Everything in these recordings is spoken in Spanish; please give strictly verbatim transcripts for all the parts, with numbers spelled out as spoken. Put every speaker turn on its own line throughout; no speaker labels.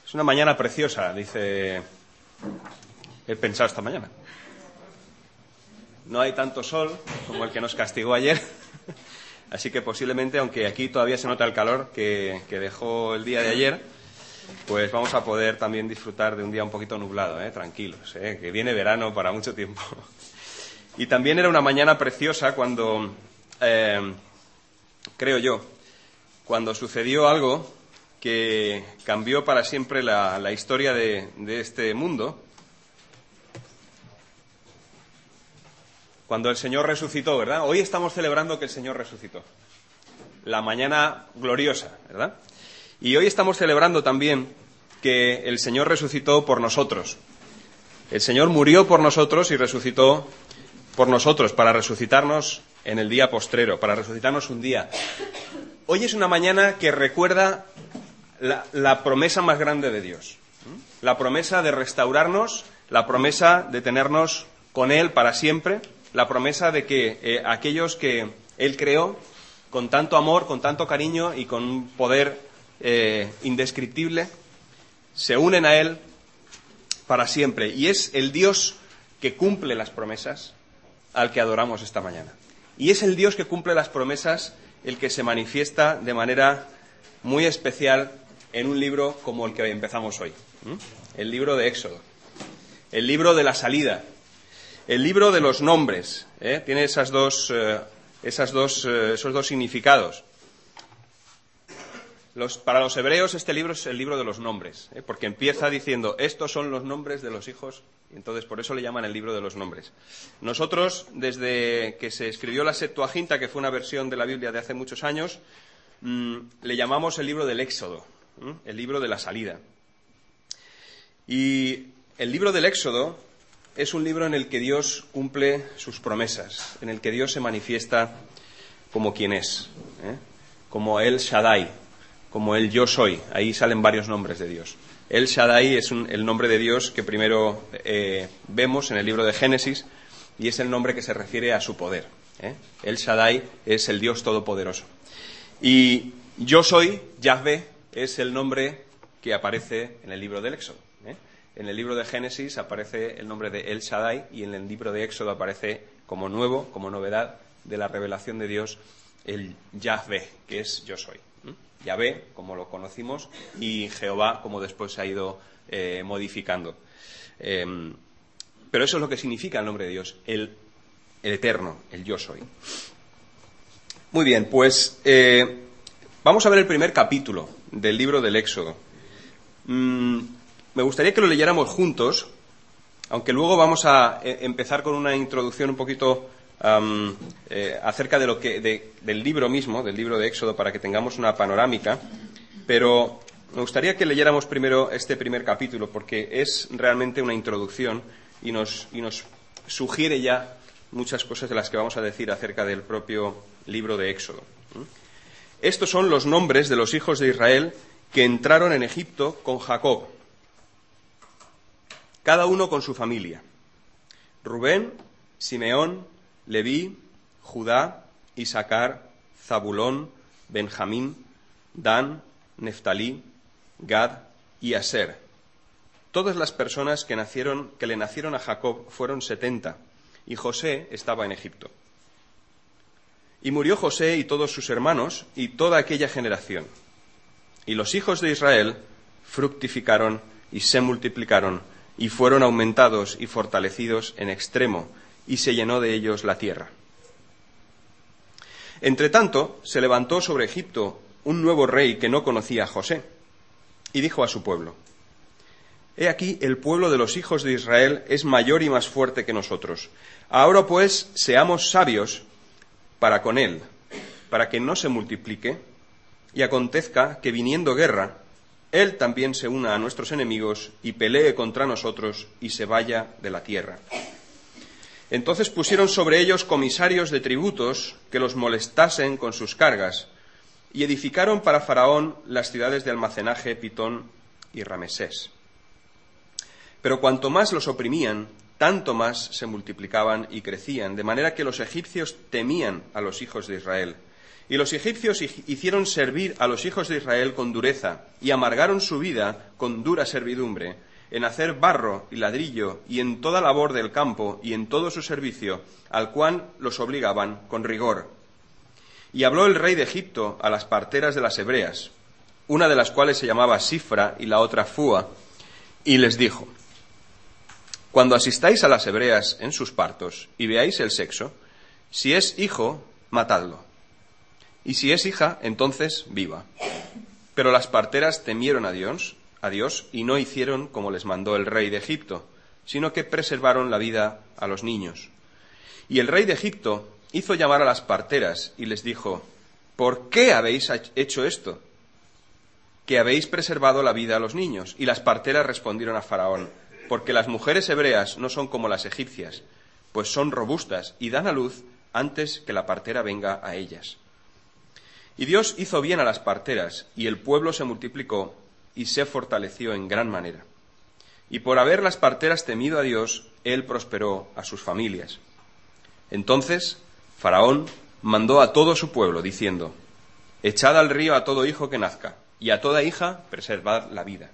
Es una mañana preciosa, dice, he pensado esta mañana. No hay tanto sol como el que nos castigó ayer, así que posiblemente, aunque aquí todavía se nota el calor que, que dejó el día de ayer, pues vamos a poder también disfrutar de un día un poquito nublado, ¿eh? Tranquilos, ¿eh? Que viene verano para mucho tiempo. Y también era una mañana preciosa cuando, eh, creo yo, cuando sucedió algo que cambió para siempre la, la historia de, de este mundo, cuando el Señor resucitó, ¿verdad? Hoy estamos celebrando que el Señor resucitó. La mañana gloriosa, ¿verdad? Y hoy estamos celebrando también que el Señor resucitó por nosotros. El Señor murió por nosotros y resucitó por nosotros, para resucitarnos en el día postrero, para resucitarnos un día. Hoy es una mañana que recuerda la, la promesa más grande de Dios. La promesa de restaurarnos, la promesa de tenernos con Él para siempre, la promesa de que eh, aquellos que Él creó con tanto amor, con tanto cariño y con un poder eh, indescriptible, se unen a Él para siempre. Y es el Dios que cumple las promesas al que adoramos esta mañana. Y es el Dios que cumple las promesas el que se manifiesta de manera muy especial en un libro como el que empezamos hoy. ¿Mm? El libro de Éxodo. El libro de la salida. El libro de los nombres. ¿eh? Tiene esas dos, eh, esas dos, eh, esos dos significados. Los, para los hebreos este libro es el libro de los nombres, ¿eh? porque empieza diciendo, estos son los nombres de los hijos, y entonces por eso le llaman el libro de los nombres. Nosotros, desde que se escribió la Septuaginta, que fue una versión de la Biblia de hace muchos años, mmm, le llamamos el libro del Éxodo, ¿eh? el libro de la salida. Y el libro del Éxodo es un libro en el que Dios cumple sus promesas, en el que Dios se manifiesta como quien es, ¿eh? como El Shaddai, como el Yo Soy. Ahí salen varios nombres de Dios. El Shaddai es un, el nombre de Dios que primero eh, vemos en el libro de Génesis y es el nombre que se refiere a su poder. ¿eh? El Shaddai es el Dios Todopoderoso. Y Yo Soy, Yahvé, es el nombre que aparece en el libro del Éxodo. ¿eh? En el libro de Génesis aparece el nombre de El Shaddai y en el libro de Éxodo aparece como nuevo, como novedad de la revelación de Dios, el Yahvé, que es Yo Soy. Yahvé, como lo conocimos, y Jehová, como después se ha ido eh, modificando. Eh, pero eso es lo que significa el nombre de Dios, el, el eterno, el Yo Soy. Muy bien, pues eh, vamos a ver el primer capítulo del libro del Éxodo. Mm, me gustaría que lo leyéramos juntos, aunque luego vamos a eh, empezar con una introducción un poquito Um, eh, acerca de lo que de, del libro mismo, del libro de Éxodo, para que tengamos una panorámica, pero me gustaría que leyéramos primero este primer capítulo, porque es realmente una introducción y nos, y nos sugiere ya muchas cosas de las que vamos a decir acerca del propio libro de Éxodo. ¿Mm? Estos son los nombres de los hijos de Israel que entraron en Egipto con Jacob, cada uno con su familia: Rubén, Simeón, Leví, Judá, Isaacar, Zabulón, Benjamín, Dan, Neftalí, Gad y Aser. Todas las personas que, nacieron, que le nacieron a Jacob fueron setenta, y José estaba en Egipto. Y murió José y todos sus hermanos y toda aquella generación. Y los hijos de Israel fructificaron y se multiplicaron, y fueron aumentados y fortalecidos en extremo, y se llenó de ellos la tierra. Entretanto, se levantó sobre Egipto un nuevo rey que no conocía a José, y dijo a su pueblo: He aquí, el pueblo de los hijos de Israel es mayor y más fuerte que nosotros. Ahora pues, seamos sabios para con él, para que no se multiplique, y acontezca que viniendo guerra, él también se una a nuestros enemigos y pelee contra nosotros y se vaya de la tierra. Entonces pusieron sobre ellos comisarios de tributos que los molestasen con sus cargas, y edificaron para Faraón las ciudades de almacenaje Pitón y Ramesés. Pero cuanto más los oprimían, tanto más se multiplicaban y crecían, de manera que los egipcios temían a los hijos de Israel. Y los egipcios hicieron servir a los hijos de Israel con dureza, y amargaron su vida con dura servidumbre, en hacer barro y ladrillo, y en toda labor del campo, y en todo su servicio, al cual los obligaban con rigor. Y habló el rey de Egipto a las parteras de las hebreas, una de las cuales se llamaba Sifra y la otra Fúa, y les dijo: cuando asistáis a las hebreas en sus partos y veáis el sexo, si es hijo, matadlo, y si es hija, entonces viva. Pero las parteras temieron a Dios, a Dios y no hicieron como les mandó el rey de Egipto, sino que preservaron la vida a los niños. Y el rey de Egipto hizo llamar a las parteras y les dijo: ¿por qué habéis hecho esto? Que habéis preservado la vida a los niños. Y las parteras respondieron a Faraón: porque las mujeres hebreas no son como las egipcias, pues son robustas y dan a luz antes que la partera venga a ellas. Y Dios hizo bien a las parteras, y el pueblo se multiplicó y se fortaleció en gran manera. Y por haber las parteras temido a Dios, Él prosperó a sus familias. Entonces Faraón mandó a todo su pueblo, diciendo: echad al río a todo hijo que nazca, y a toda hija preservad la vida.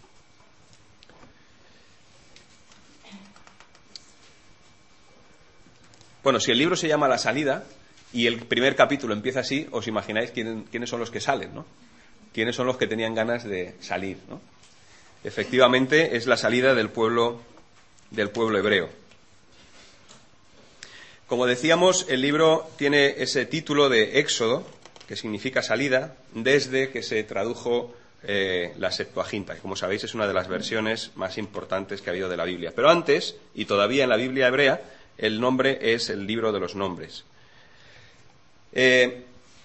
Bueno, si el libro se llama La Salida, y el primer capítulo empieza así, os imagináis quién, quiénes son los que salen, ¿no? Quiénes son los que tenían ganas de salir, ¿no? Efectivamente, es la salida del pueblo, del pueblo hebreo. Como decíamos, el libro tiene ese título de Éxodo, que significa salida, desde que se tradujo eh, la Septuaginta, que como sabéis es una de las versiones más importantes que ha habido de la Biblia. Pero antes, y todavía en la Biblia hebrea, el nombre es el libro de los nombres. Eh,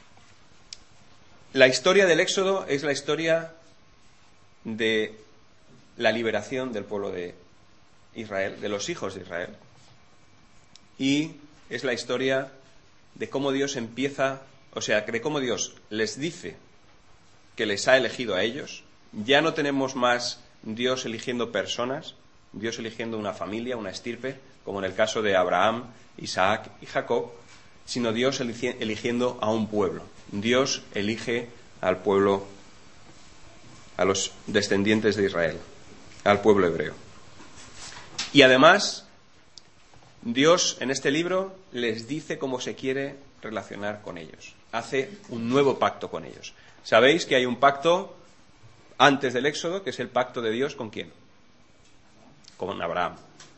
la historia del Éxodo es la historia de la liberación del pueblo de Israel, de los hijos de Israel. Y es la historia de cómo Dios empieza, o sea, de cómo Dios les dice que les ha elegido a ellos. Ya no tenemos más Dios eligiendo personas, Dios eligiendo una familia, una estirpe, como en el caso de Abraham, Isaac y Jacob, sino Dios eligiendo a un pueblo. Dios elige al pueblo, a los descendientes de Israel, al pueblo hebreo. Y además, Dios en este libro les dice cómo se quiere relacionar con ellos. Hace un nuevo pacto con ellos. Sabéis que hay un pacto antes del Éxodo, que es el pacto de Dios ¿con quién? Con Abraham.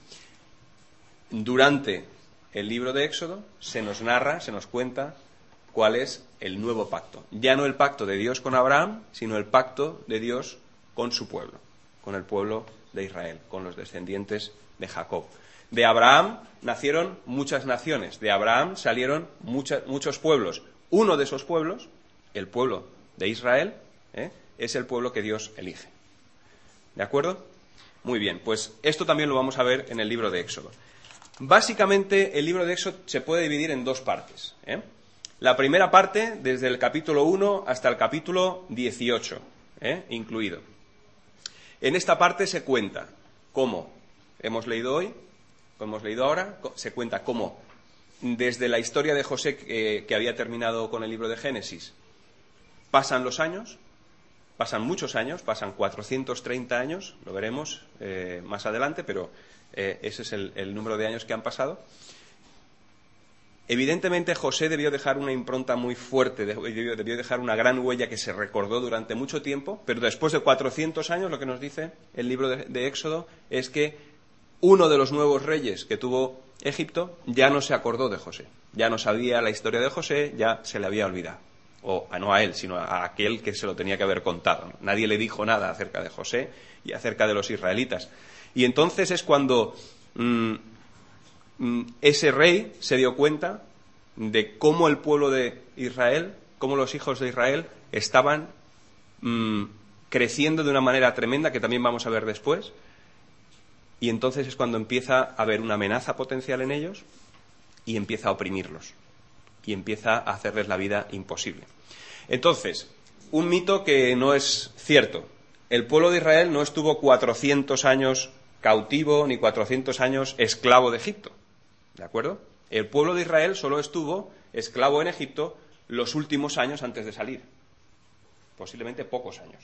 Durante el libro de Éxodo se nos narra, se nos cuenta cuál es el nuevo pacto. Ya no el pacto de Dios con Abraham, sino el pacto de Dios con su pueblo, con el pueblo de Israel, con los descendientes de Jacob. De Abraham nacieron muchas naciones, de Abraham salieron muchas, muchos pueblos. Uno de esos pueblos, el pueblo de Israel, ¿eh? es el pueblo que Dios elige. ¿De acuerdo? Muy bien, pues esto también lo vamos a ver en el libro de Éxodo. Básicamente, el libro de Éxodo se puede dividir en dos partes, ¿eh? La primera parte, desde el capítulo uno hasta el capítulo dieciocho, ¿eh? incluido. En esta parte se cuenta cómo hemos leído hoy, como hemos leído ahora, se cuenta cómo desde la historia de José, eh, que había terminado con el libro de Génesis, pasan los años, pasan muchos años, pasan cuatrocientos treinta años, lo veremos eh, más adelante, pero eh, ese es el, el número de años que han pasado. Evidentemente José debió dejar una impronta muy fuerte, debió, debió dejar una gran huella que se recordó durante mucho tiempo, pero después de cuatrocientos años lo que nos dice el libro de, de Éxodo es que uno de los nuevos reyes que tuvo Egipto ya no se acordó de José, ya no sabía la historia de José, ya se le había olvidado. O no a él, sino a aquel que se lo tenía que haber contado. Nadie le dijo nada acerca de José y acerca de los israelitas. Y entonces es cuando mmm, ese rey se dio cuenta de cómo el pueblo de Israel, cómo los hijos de Israel estaban mmm, creciendo de una manera tremenda, que también vamos a ver después. Y entonces es cuando empieza a haber una amenaza potencial en ellos y empieza a oprimirlos. Y empieza a hacerles la vida imposible. Entonces, un mito que no es cierto. El pueblo de Israel no estuvo cuatrocientos años cautivo ni cuatrocientos años esclavo de Egipto. ¿De acuerdo? El pueblo de Israel solo estuvo esclavo en Egipto los últimos años antes de salir. Posiblemente pocos años.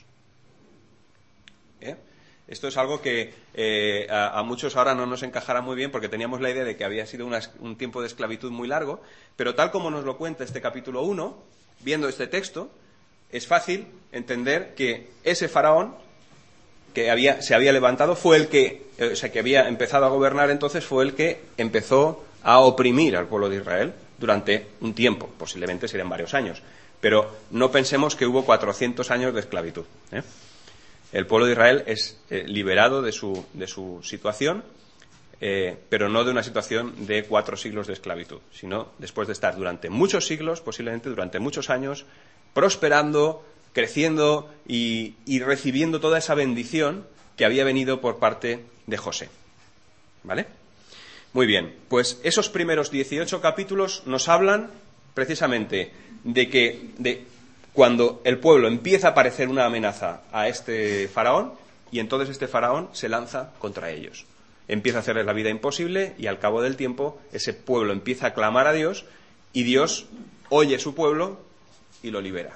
¿Eh? Esto es algo que eh, a, a muchos ahora no nos encajará muy bien porque teníamos la idea de que había sido una, un tiempo de esclavitud muy largo, pero tal como nos lo cuenta este capítulo uno, viendo este texto, es fácil entender que ese faraón que había, se había levantado fue el que, o sea, que había empezado a gobernar entonces, fue el que empezó a oprimir al pueblo de Israel durante un tiempo, posiblemente serían varios años, pero no pensemos que hubo cuatrocientos años de esclavitud, ¿eh? El pueblo de Israel es eh, liberado de su, de su situación, eh, pero no de una situación de cuatro siglos de esclavitud, sino después de estar durante muchos siglos, posiblemente durante muchos años, prosperando, creciendo y, y recibiendo toda esa bendición que había venido por parte de José. ¿Vale? Muy bien, pues esos primeros dieciocho capítulos nos hablan precisamente de que de cuando el pueblo empieza a parecer una amenaza a este faraón, y entonces este faraón se lanza contra ellos. Empieza a hacerles la vida imposible y al cabo del tiempo ese pueblo empieza a clamar a Dios y Dios oye su pueblo y lo libera.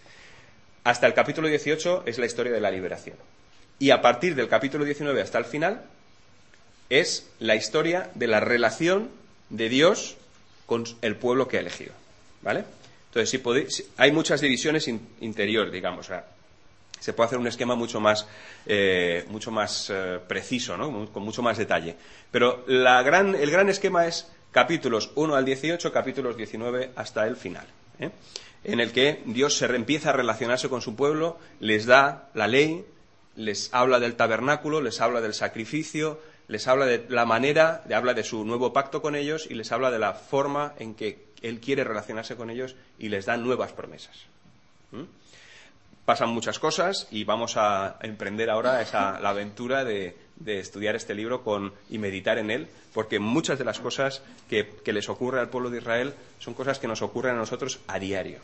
Hasta el capítulo dieciocho es la historia de la liberación. Y a partir del capítulo diecinueve hasta el final es la historia de la relación de Dios con el pueblo que ha elegido. ¿Vale? Entonces, si podéis, si, hay muchas divisiones in, interior, digamos. O sea, se puede hacer un esquema mucho más, eh, mucho más eh, preciso, ¿no? Con mucho más detalle. Pero la gran, el gran esquema es capítulos uno al dieciocho, capítulos diecinueve hasta el final, ¿eh? En el que Dios se empieza a relacionarse con su pueblo, les da la ley, les habla del tabernáculo, les habla del sacrificio, les habla de la manera, le habla de su nuevo pacto con ellos y les habla de la forma en que Él quiere relacionarse con ellos y les da nuevas promesas. ¿Mm? Pasan muchas cosas y vamos a emprender ahora esa, la aventura de, de estudiar este libro con, y meditar en él, porque muchas de las cosas que, que les ocurre al pueblo de Israel son cosas que nos ocurren a nosotros a diario,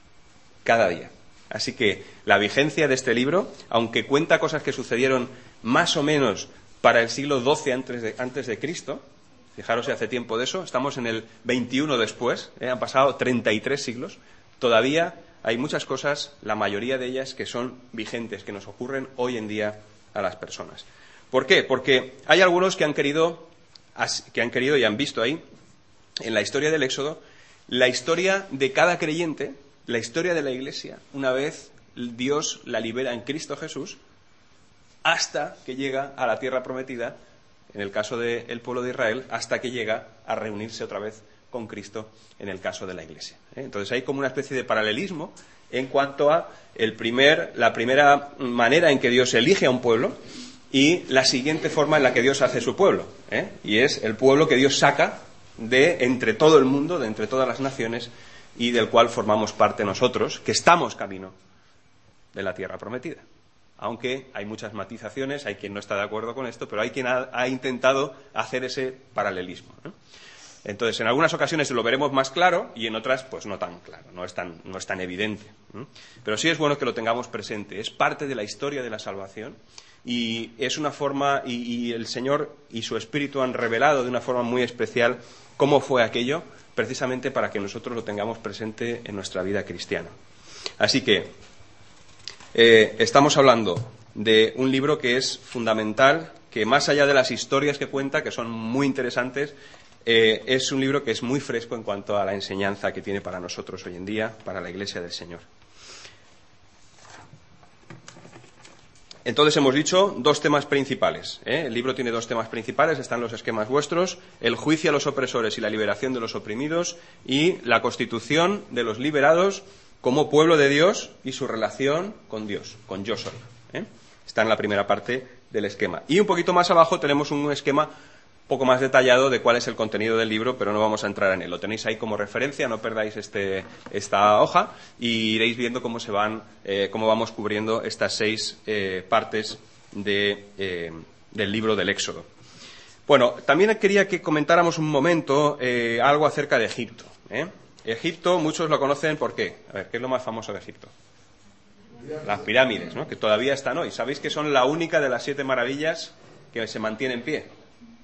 cada día. Así que la vigencia de este libro, aunque cuenta cosas que sucedieron más o menos para el siglo doce antes de, antes de Cristo, fijaros si hace tiempo de eso, estamos en el veintiuno después, ¿eh? Han pasado treinta y tres siglos, todavía hay muchas cosas, la mayoría de ellas, que son vigentes, que nos ocurren hoy en día a las personas. ¿Por qué? Porque hay algunos que han querido, que han querido y han visto ahí, en la historia del Éxodo, la historia de cada creyente, la historia de la Iglesia, una vez Dios la libera en Cristo Jesús, hasta que llega a la tierra prometida, en el caso del pueblo de Israel, hasta que llega a reunirse otra vez con Cristo en el caso de la Iglesia. ¿eh? Entonces hay como una especie de paralelismo en cuanto a el primer, la primera manera en que Dios elige a un pueblo y la siguiente forma en la que Dios hace su pueblo. ¿eh? Y es el pueblo que Dios saca de entre todo el mundo, de entre todas las naciones, y del cual formamos parte nosotros, que estamos camino de la tierra prometida. Aunque hay muchas matizaciones, hay quien no está de acuerdo con esto, pero hay quien ha, ha intentado hacer ese paralelismo, ¿no? Entonces, en algunas ocasiones lo veremos más claro y en otras, pues no tan claro, no es tan, no es tan evidente, ¿no? Pero sí es bueno que lo tengamos presente. Es parte de la historia de la salvación y es una forma, y, y el Señor y su Espíritu han revelado de una forma muy especial cómo fue aquello, precisamente para que nosotros lo tengamos presente en nuestra vida cristiana. Así que eh, estamos hablando de un libro que es fundamental, que más allá de las historias que cuenta, que son muy interesantes, eh, es un libro que es muy fresco en cuanto a la enseñanza que tiene para nosotros hoy en día, para la Iglesia del Señor. Entonces hemos dicho dos temas principales, ¿eh? El libro tiene dos temas principales, están los esquemas vuestros: el juicio a los opresores y la liberación de los oprimidos, y la constitución de los liberados como pueblo de Dios y su relación con Dios, con yo soy, ¿eh? Está en la primera parte del esquema. Y un poquito más abajo tenemos un esquema poco más detallado de cuál es el contenido del libro, pero no vamos a entrar en él. Lo tenéis ahí como referencia, no perdáis este, esta hoja y iréis viendo cómo se van, eh, cómo vamos cubriendo estas seis eh, partes de, eh, del libro del Éxodo. Bueno, también quería que comentáramos un momento eh, algo acerca de Egipto, ¿eh? Egipto, muchos lo conocen, ¿por qué? A ver, ¿qué es lo más famoso de Egipto? Las pirámides, ¿no? Que todavía están hoy. ¿Sabéis que son la única de las siete maravillas que se mantiene en pie?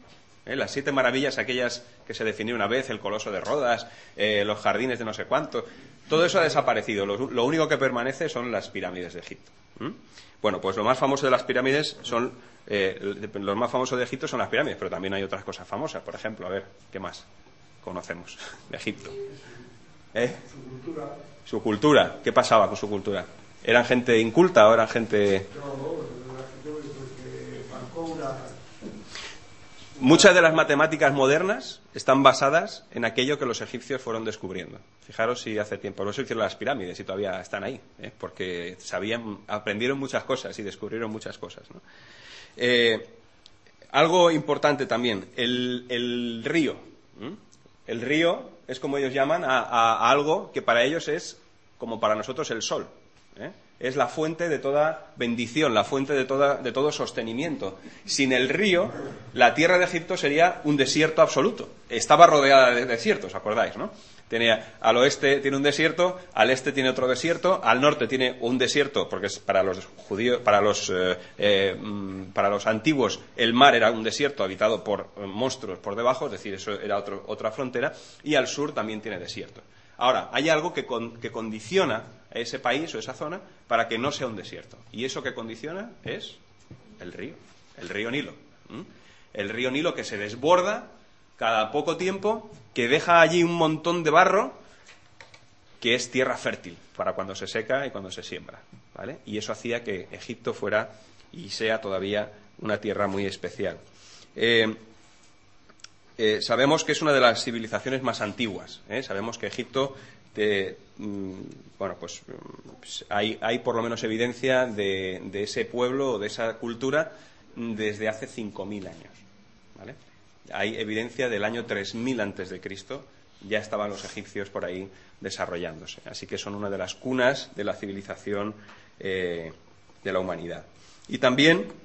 ¿eh? Las siete maravillas, aquellas que se definió una vez, el Coloso de Rodas, eh, los jardines de no sé cuánto, todo eso ha desaparecido. Lo, lo único que permanece son las pirámides de Egipto. ¿Mm? Bueno, pues lo más famoso de las pirámides son, eh, los más famosos de Egipto son las pirámides, pero también hay otras cosas famosas. Por ejemplo, a ver, ¿qué más conocemos de Egipto? ¿Eh?
Su cultura.
Su cultura. ¿Qué pasaba con su cultura? ¿Eran gente inculta o eran gente...?
No, yo que marcó una...
Muchas de las matemáticas modernas están basadas en aquello que los egipcios fueron descubriendo. Fijaros si hace tiempo, los hicieron las pirámides y todavía están ahí, ¿eh? Porque sabían, aprendieron muchas cosas y descubrieron muchas cosas, ¿no? Eh, algo importante también, el, el río. ¿Mm? El río es como ellos llaman a, a, a algo que para ellos es como para nosotros el sol, ¿eh? Es la fuente de toda bendición, la fuente de, toda, de todo sostenimiento. Sin el río, la tierra de Egipto sería un desierto absoluto. Estaba rodeada de desiertos, ¿acordáis, no? Tenía, al oeste tiene un desierto, al este tiene otro desierto, al norte tiene un desierto, porque es para los judíos, para los, eh, eh, para los antiguos el mar era un desierto habitado por eh, monstruos por debajo, es decir, eso era otro, otra frontera, y al sur también tiene desierto. Ahora, hay algo que, con, que condiciona a ese país o esa zona para que no sea un desierto. Y eso que condiciona es el río, el río Nilo. ¿Mm? El río Nilo que se desborda cada poco tiempo, que deja allí un montón de barro, que es tierra fértil para cuando se seca y cuando se siembra, ¿vale? Y eso hacía que Egipto fuera y sea todavía una tierra muy especial. Eh, Eh, sabemos que es una de las civilizaciones más antiguas, ¿eh? Sabemos que Egipto, de, mm, bueno, pues hay, hay por lo menos evidencia de, de ese pueblo o de esa cultura desde hace cinco mil años, ¿vale? Hay evidencia del año tres mil antes de Cristo, ya estaban los egipcios por ahí desarrollándose, así que son una de las cunas de la civilización eh, de la humanidad. Y también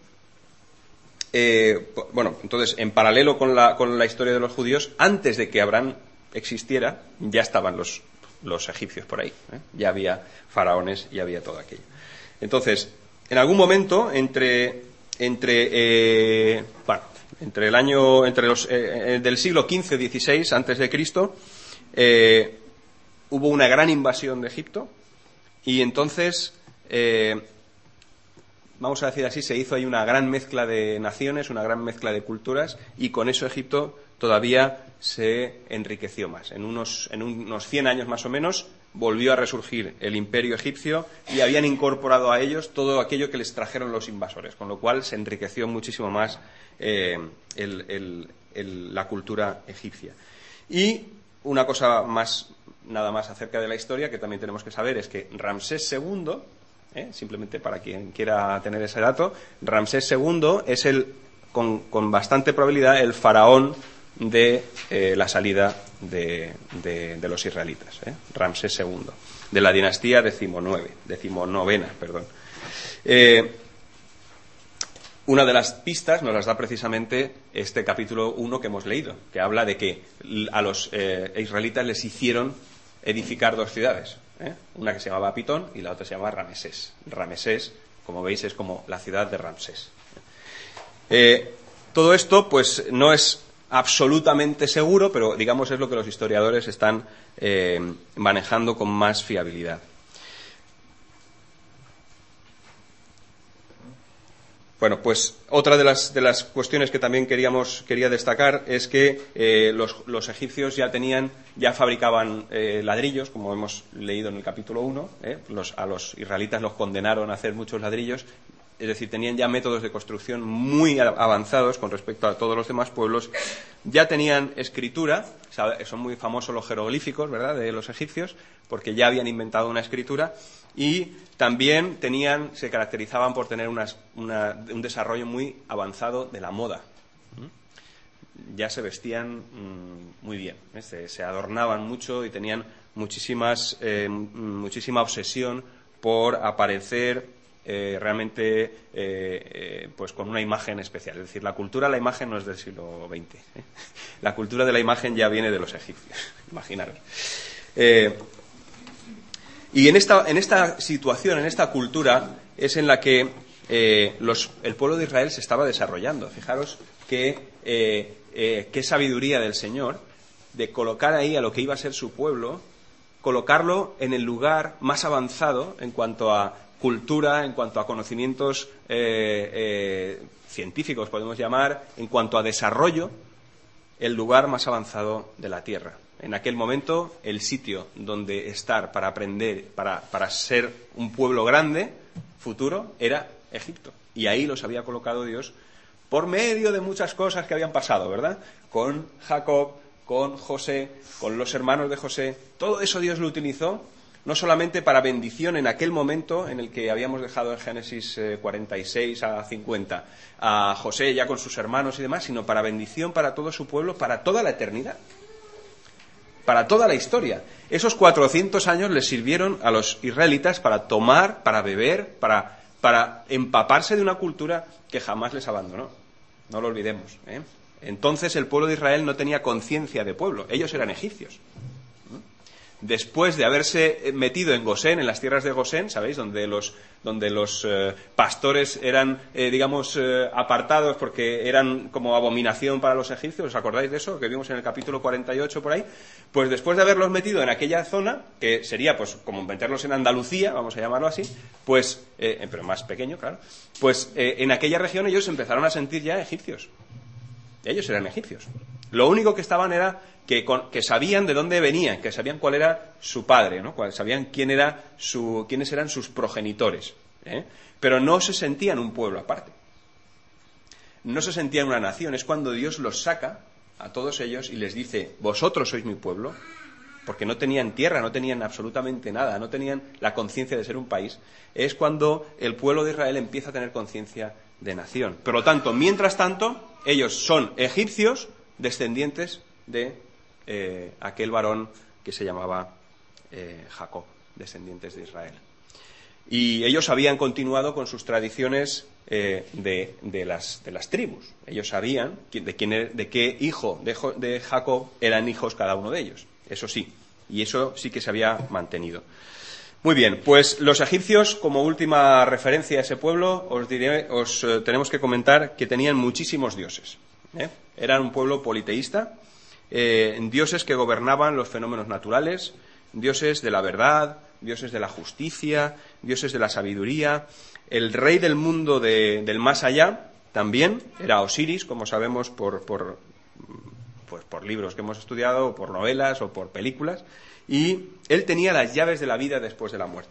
Eh, bueno, entonces, en paralelo con la, con la historia de los judíos, antes de que Abraham existiera, ya estaban los, los egipcios por ahí, ¿eh? Ya había faraones y había todo aquello. Entonces, en algún momento, entre, entre, eh, bueno, entre el año, entre los, eh, del siglo quince dieciséis antes de Cristo, eh, hubo una gran invasión de Egipto y entonces eh, vamos a decir así, se hizo ahí una gran mezcla de naciones, una gran mezcla de culturas, y con eso Egipto todavía se enriqueció más. En unos, en unos cien años más o menos volvió a resurgir el imperio egipcio y habían incorporado a ellos todo aquello que les trajeron los invasores, con lo cual se enriqueció muchísimo más eh, el, el, el, la cultura egipcia. Y una cosa más, nada más acerca de la historia que también tenemos que saber es que Ramsés segundo, ¿Eh? simplemente para quien quiera tener ese dato, Ramsés segundo es el, con, con bastante probabilidad, el faraón de eh, la salida de, de, de los israelitas, ¿eh? Ramsés segundo, de la dinastía decimonueve, decimonovena, perdón. Eh, una de las pistas nos las da precisamente este capítulo uno que hemos leído, que habla de que a los eh, israelitas les hicieron edificar dos ciudades. ¿Eh? Una que se llamaba Pitón y la otra se llamaba Ramesés. Ramesés, como veis, es como la ciudad de Ramsés. Eh, todo esto, pues, no es absolutamente seguro, pero digamos es lo que los historiadores están eh, manejando con más fiabilidad. Bueno, pues otra de las, de las cuestiones que también queríamos, quería destacar es que eh, los, los egipcios ya tenían, ya fabricaban eh, ladrillos, como hemos leído en el capítulo uno, ¿eh? los, a los israelitas los condenaron a hacer muchos ladrillos, es decir, tenían ya métodos de construcción muy avanzados con respecto a todos los demás pueblos, ya tenían escritura, son muy famosos los jeroglíficos, ¿verdad?, de los egipcios, porque ya habían inventado una escritura, y también tenían, se caracterizaban por tener unas, una, un desarrollo muy avanzado de la moda. Ya se vestían mmm, muy bien, ¿eh? se, se adornaban mucho y tenían muchísimas, eh, muchísima obsesión por aparecer eh, realmente eh, eh, pues con una imagen especial. Es decir, la cultura de la imagen no es del siglo veinte, ¿eh? La cultura de la imagen ya viene de los egipcios, imaginaros. Eh, Y en esta, en esta situación, en esta cultura, es en la que eh, los, el pueblo de Israel se estaba desarrollando. Fijaros qué, eh, eh, qué sabiduría del Señor de colocar ahí a lo que iba a ser su pueblo, colocarlo en el lugar más avanzado en cuanto a cultura, en cuanto a conocimientos eh, eh, científicos, podemos llamar, en cuanto a desarrollo, el lugar más avanzado de la tierra. En aquel momento, el sitio donde estar para aprender, para, para ser un pueblo grande, futuro, era Egipto. Y ahí los había colocado Dios por medio de muchas cosas que habían pasado, ¿verdad? Con Jacob, con José, con los hermanos de José. Todo eso Dios lo utilizó, no solamente para bendición en aquel momento en el que habíamos dejado en Génesis cuarenta y seis a cincuenta a José ya con sus hermanos y demás, sino para bendición para todo su pueblo, para toda la eternidad, para toda la historia. Esos cuatrocientos años les sirvieron a los israelitas para tomar, para beber, para, para empaparse de una cultura que jamás les abandonó. No lo olvidemos, ¿eh? Entonces el pueblo de Israel no tenía conciencia de pueblo, ellos eran egipcios. Después de haberse metido en Gosén, en las tierras de Gosén, ¿sabéis? Donde los, donde los eh, pastores eran, eh, digamos, eh, apartados porque eran como abominación para los egipcios. ¿Os acordáis de eso? Que vimos en el capítulo cuarenta y ocho por ahí. Pues después de haberlos metido en aquella zona, que sería pues como meterlos en Andalucía, vamos a llamarlo así, pues, eh, pero más pequeño, claro, pues eh, en aquella región ellos empezaron a sentir ya egipcios. Ellos eran egipcios. Lo único que estaban era que, con, que sabían de dónde venían, que sabían cuál era su padre, ¿no? Sabían quién era su, quiénes eran sus progenitores, ¿eh? Pero no se sentían un pueblo aparte. No se sentían una nación. Es cuando Dios los saca a todos ellos y les dice: vosotros sois mi pueblo, porque no tenían tierra, no tenían absolutamente nada, no tenían la conciencia de ser un país. Es cuando el pueblo de Israel empieza a tener conciencia de nación. Por lo tanto, mientras tanto, ellos son egipcios descendientes de eh, aquel varón que se llamaba eh, Jacob, descendientes de Israel. Y ellos habían continuado con sus tradiciones eh, de, de, las, de las tribus. Ellos sabían de, quién, de qué hijo de, de Jacob eran hijos cada uno de ellos. Eso sí, y eso sí que se había mantenido. Muy bien, pues los egipcios, como última referencia a ese pueblo, os diré, os eh, tenemos que comentar que tenían muchísimos dioses. ¿eh? Eran un pueblo politeísta, eh, dioses que gobernaban los fenómenos naturales, dioses de la verdad, dioses de la justicia, dioses de la sabiduría. El rey del mundo de, del más allá también era Osiris, como sabemos por, por, pues por libros que hemos estudiado, o por novelas, o por películas. Y él tenía las llaves de la vida después de la muerte.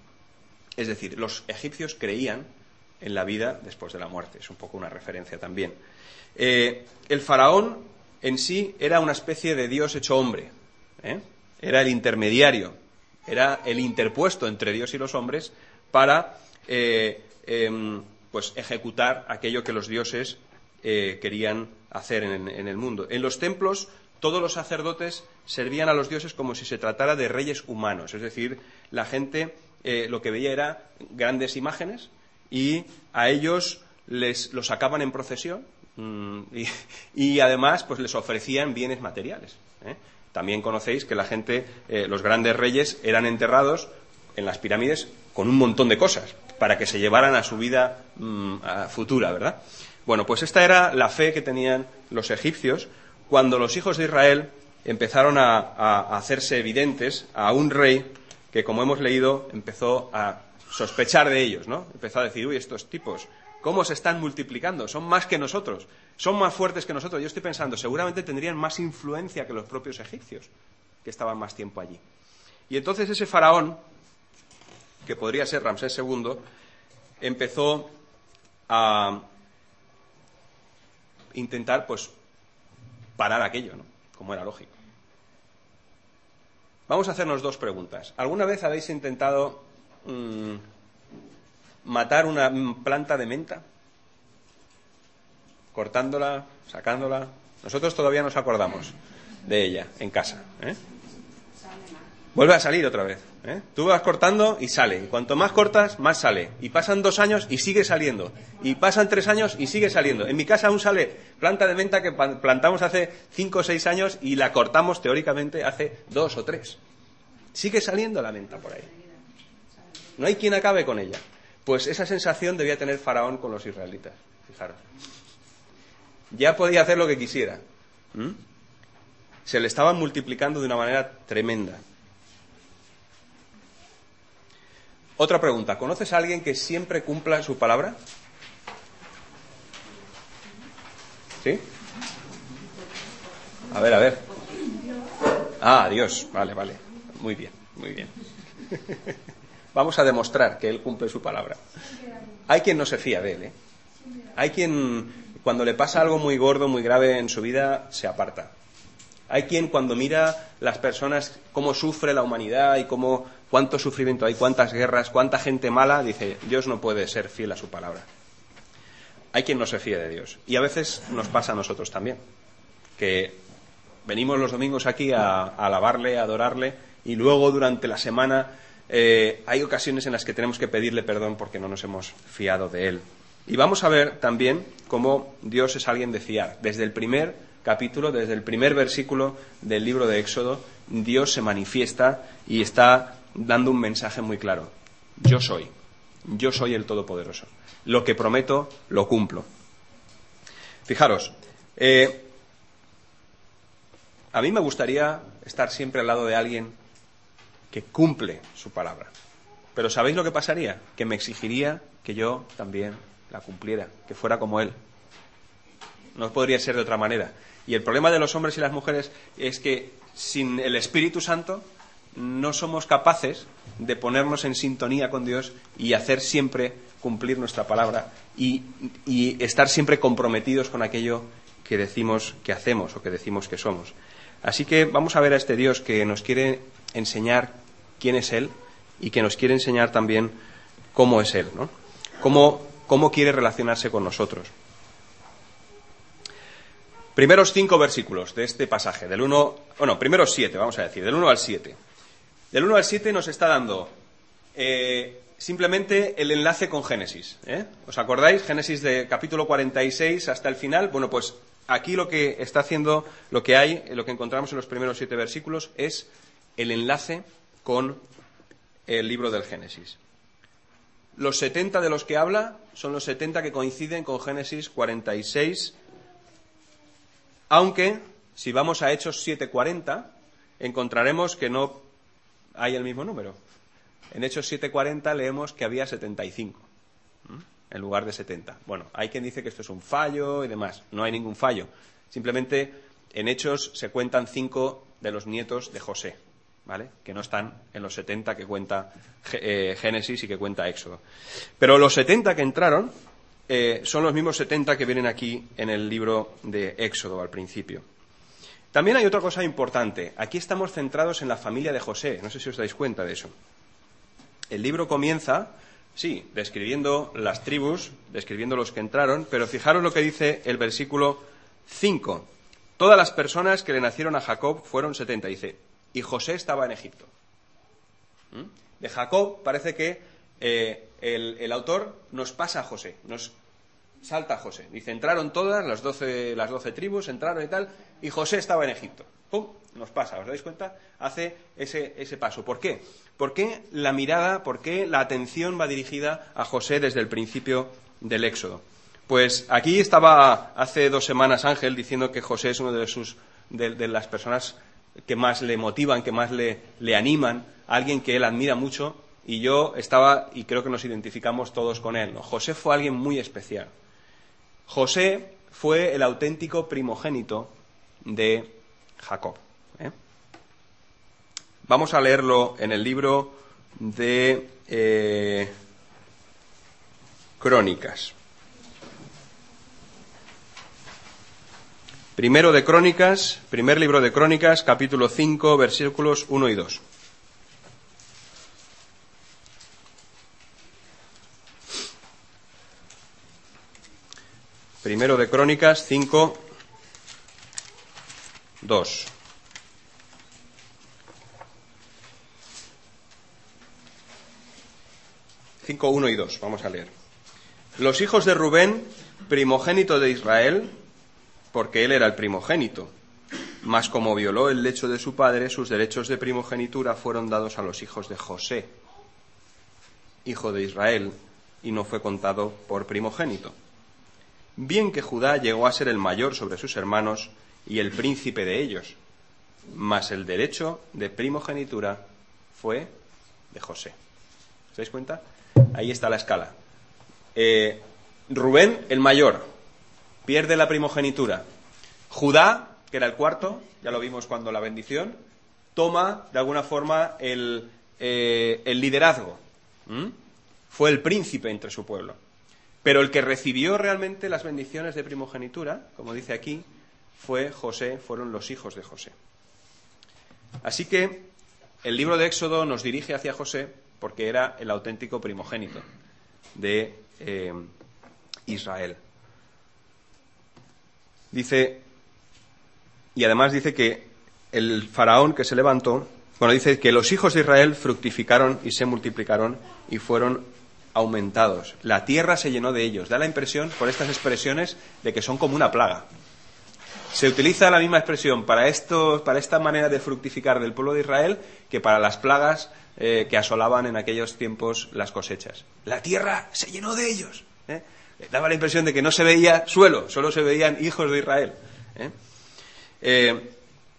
Es decir, los egipcios creían en la vida después de la muerte. Es un poco una referencia también. Eh, el faraón en sí era una especie de dios hecho hombre. ¿eh? Era el intermediario, era el interpuesto entre Dios y los hombres para eh, eh, pues ejecutar aquello que los dioses eh, querían hacer en, en el mundo. En los templos, todos los sacerdotes servían a los dioses como si se tratara de reyes humanos, es decir, la gente eh, lo que veía era grandes imágenes y a ellos les los sacaban en procesión mmm, y, y además pues les ofrecían bienes materiales. ¿eh? También conocéis que la gente, eh, los grandes reyes eran enterrados en las pirámides con un montón de cosas para que se llevaran a su vida mmm, a futura, ¿verdad? Bueno, pues esta era la fe que tenían los egipcios cuando los hijos de Israel empezaron a, a hacerse evidentes a un rey que, como hemos leído, empezó a sospechar de ellos, ¿no? Empezó a decir: uy, estos tipos, ¿cómo se están multiplicando? Son más que nosotros, son más fuertes que nosotros. Yo estoy pensando, seguramente tendrían más influencia que los propios egipcios, que estaban más tiempo allí. Y entonces ese faraón, que podría ser Ramsés segundo, empezó a intentar, pues, parar aquello, ¿no? Como era lógico. Vamos a hacernos dos preguntas. ¿Alguna vez habéis intentado mmm, matar una planta de menta? Cortándola, sacándola. Nosotros todavía nos acordamos de ella en casa. ¿eh? Vuelve a salir otra vez. ¿eh? Tú vas cortando y sale. Y cuanto más cortas, más sale. Y pasan dos años y sigue saliendo. Y pasan tres años y sigue saliendo. En mi casa aún sale planta de menta que plantamos hace cinco o seis años y la cortamos teóricamente hace dos o tres. Sigue saliendo la menta por ahí. No hay quien acabe con ella. Pues esa sensación debía tener Faraón con los israelitas. Fijaros. ya podía hacer lo que quisiera. ¿Mm? Se le estaban multiplicando de una manera tremenda. Otra pregunta, ¿conoces a alguien que siempre cumpla su palabra? ¿Sí? A ver, a ver. Ah, Dios, vale, vale. Muy bien, muy bien. Vamos a demostrar que Él cumple su palabra. Hay quien no se fía de Él, ¿eh? Hay quien, cuando le pasa algo muy gordo, muy grave en su vida, se aparta. Hay quien, cuando mira las personas, cómo sufre la humanidad y cómo, cuánto sufrimiento hay, cuántas guerras, cuánta gente mala, dice, Dios no puede ser fiel a su palabra. Hay quien no se fía de Dios. Y a veces nos pasa a nosotros también, que venimos los domingos aquí a, a alabarle, a adorarle, y luego durante la semana eh, hay ocasiones en las que tenemos que pedirle perdón porque no nos hemos fiado de Él. Y vamos a ver también cómo Dios es alguien de fiar. Desde el primer capítulo, desde el primer versículo del libro de Éxodo, Dios se manifiesta y está dando un mensaje muy claro. Yo soy, yo soy el Todopoderoso. Lo que prometo, lo cumplo. Fijaros, eh, a mí me gustaría estar siempre al lado de alguien que cumple su palabra. Pero ¿sabéis lo que pasaría? Que me exigiría que yo también la cumpliera, que fuera como Él. No podría ser de otra manera. Y el problema de los hombres y las mujeres es que sin el Espíritu Santo no somos capaces de ponernos en sintonía con Dios y hacer siempre cumplir nuestra palabra y, y estar siempre comprometidos con aquello que decimos que hacemos o que decimos que somos. Así que vamos a ver a este Dios que nos quiere enseñar quién es Él y que nos quiere enseñar también cómo es Él, ¿no? Cómo, cómo quiere relacionarse con nosotros. Primeros cinco versículos de este pasaje, del uno, bueno, primeros siete, vamos a decir, del uno al siete. Del uno al siete nos está dando eh, simplemente el enlace con Génesis, ¿eh? ¿Os acordáis? Génesis de capítulo cuarenta y seis hasta el final. Bueno, pues aquí lo que está haciendo, lo que hay, lo que encontramos en los primeros siete versículos es el enlace con el libro del Génesis. Los setenta de los que habla son los setenta que coinciden con Génesis cuarenta y seis, aunque si vamos a Hechos siete cuarenta encontraremos que no hay el mismo número. En Hechos siete cuarenta leemos que había setenta y cinco en lugar de setenta. Bueno, hay quien dice que esto es un fallo y demás. No hay ningún fallo. Simplemente en Hechos se cuentan cinco de los nietos de José, ¿vale? Que no están en los setenta que cuenta eh, Génesis y que cuenta Éxodo. Pero los setenta que entraron eh, son los mismos setenta que vienen aquí en el libro de Éxodo al principio. También hay otra cosa importante. Aquí estamos centrados en la familia de José. No sé si os dais cuenta de eso. El libro comienza, sí, describiendo las tribus, describiendo los que entraron, pero fijaros lo que dice el versículo cinco. Todas las personas que le nacieron a Jacob fueron setenta, dice, y José estaba en Egipto. ¿Mm? De Jacob parece que eh, el, el autor nos pasa a José, nos salta a José. Dice, entraron todas, las doce, las doce tribus, entraron y tal, y José estaba en Egipto. ¡Pum! Nos pasa, ¿os dais cuenta? Hace ese, ese paso. ¿Por qué? ¿Por qué la mirada, por qué la atención va dirigida a José desde el principio del Éxodo? Pues aquí estaba hace dos semanas Ángel diciendo que José es uno de, sus, de, de las personas que más le motivan, que más le, le animan, alguien que él admira mucho, y yo estaba, y creo que nos identificamos todos con él, ¿no? José fue alguien muy especial. José fue el auténtico primogénito de Jacob, ¿eh? Vamos a leerlo en el libro de eh, Crónicas. Primero de Crónicas, primer libro de Crónicas, capítulo cinco, versículos uno y dos. Primero de Crónicas, cinco, dos. cinco, uno y dos, vamos a leer. Los hijos de Rubén, primogénito de Israel, porque él era el primogénito, mas como violó el lecho de su padre, sus derechos de primogenitura fueron dados a los hijos de José, hijo de Israel, y no fue contado por primogénito. bien que Judá llegó a ser el mayor sobre sus hermanos y el príncipe de ellos, mas el derecho de primogenitura fue de José. ¿Os dais cuenta? Ahí está la escala. Eh, Rubén, el mayor, pierde la primogenitura. Judá, que era el cuarto, ya lo vimos cuando la bendición, toma de alguna forma el, eh, el liderazgo. ¿Mm? Fue el príncipe entre su pueblo. Pero el que recibió realmente las bendiciones de primogenitura, como dice aquí, fue José, fueron los hijos de José. Así que el libro de Éxodo nos dirige hacia José porque era el auténtico primogénito de eh, Israel. Dice, y además dice que el faraón que se levantó, bueno, dice que los hijos de Israel fructificaron y se multiplicaron y fueron aumentados. La tierra se llenó de ellos. Da la impresión, por estas expresiones, de que son como una plaga. Se utiliza la misma expresión para esto, para esta manera de fructificar del pueblo de Israel que para las plagas eh, que asolaban en aquellos tiempos las cosechas. La tierra se llenó de ellos. ¿eh? Daba la impresión de que no se veía suelo, solo se veían hijos de Israel. ¿eh? Eh,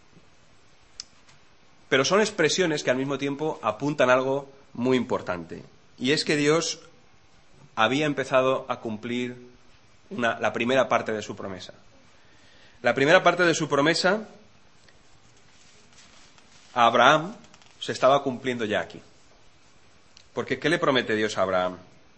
pero son expresiones que al mismo tiempo apuntan a algo muy importante. Y es que Dios había empezado a cumplir una, la primera parte de su promesa. La primera parte de su promesa a Abraham se estaba cumpliendo ya aquí. Porque ¿qué le promete Dios a Abraham?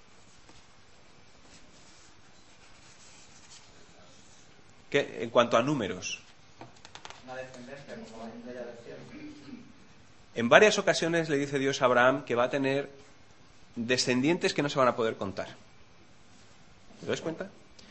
¿Qué, en cuanto a números?
Una descendencia como la estrella del cielo.
En varias ocasiones le dice Dios a Abraham que va a tener descendientes que no se van a poder contar. ¿Te das cuenta?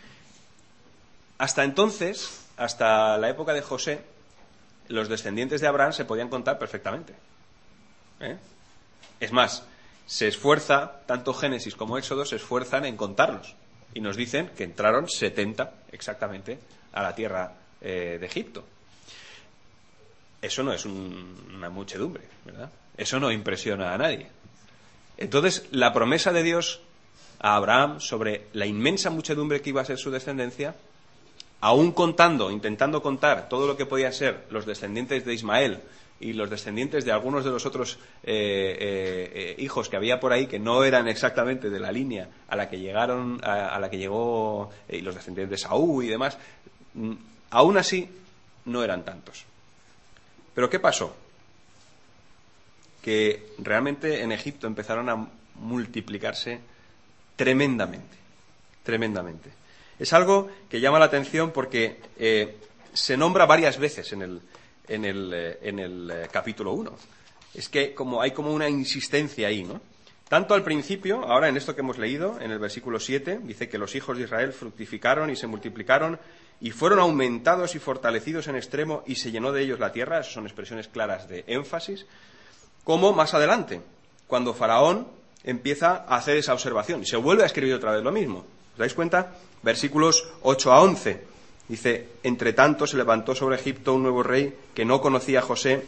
Hasta entonces, hasta la época de José, los descendientes de Abraham se podían contar perfectamente. ¿Eh? Es más, se esfuerza, tanto Génesis como Éxodo se esfuerzan en contarlos. Y nos dicen que entraron setenta exactamente a la tierra eh, de Egipto. Eso no es un, una muchedumbre, ¿verdad? Eso no impresiona a nadie. Entonces, la promesa de Dios a Abraham sobre la inmensa muchedumbre que iba a ser su descendencia, aún contando, intentando contar todo lo que podían ser los descendientes de Ismael y los descendientes de algunos de los otros eh, eh, eh, hijos que había por ahí que no eran exactamente de la línea a la que llegaron, a, a la que llegó eh, los descendientes de Saúl y demás, aún así no eran tantos. Pero ¿qué pasó? Que realmente en Egipto empezaron a multiplicarse tremendamente, tremendamente. Es algo que llama la atención porque eh, se nombra varias veces en el, en el, eh, en el eh, capítulo uno. Es que como hay como una insistencia ahí, ¿no? Tanto al principio, ahora en esto que hemos leído, en el versículo siete, dice que los hijos de Israel fructificaron y se multiplicaron y fueron aumentados y fortalecidos en extremo y se llenó de ellos la tierra. Esas son expresiones claras de énfasis. Como más adelante, cuando Faraón empieza a hacer esa observación y se vuelve a escribir otra vez lo mismo. ¿Os dais cuenta? Versículos ocho a once. Dice, entre tanto se levantó sobre Egipto un nuevo rey que no conocía a José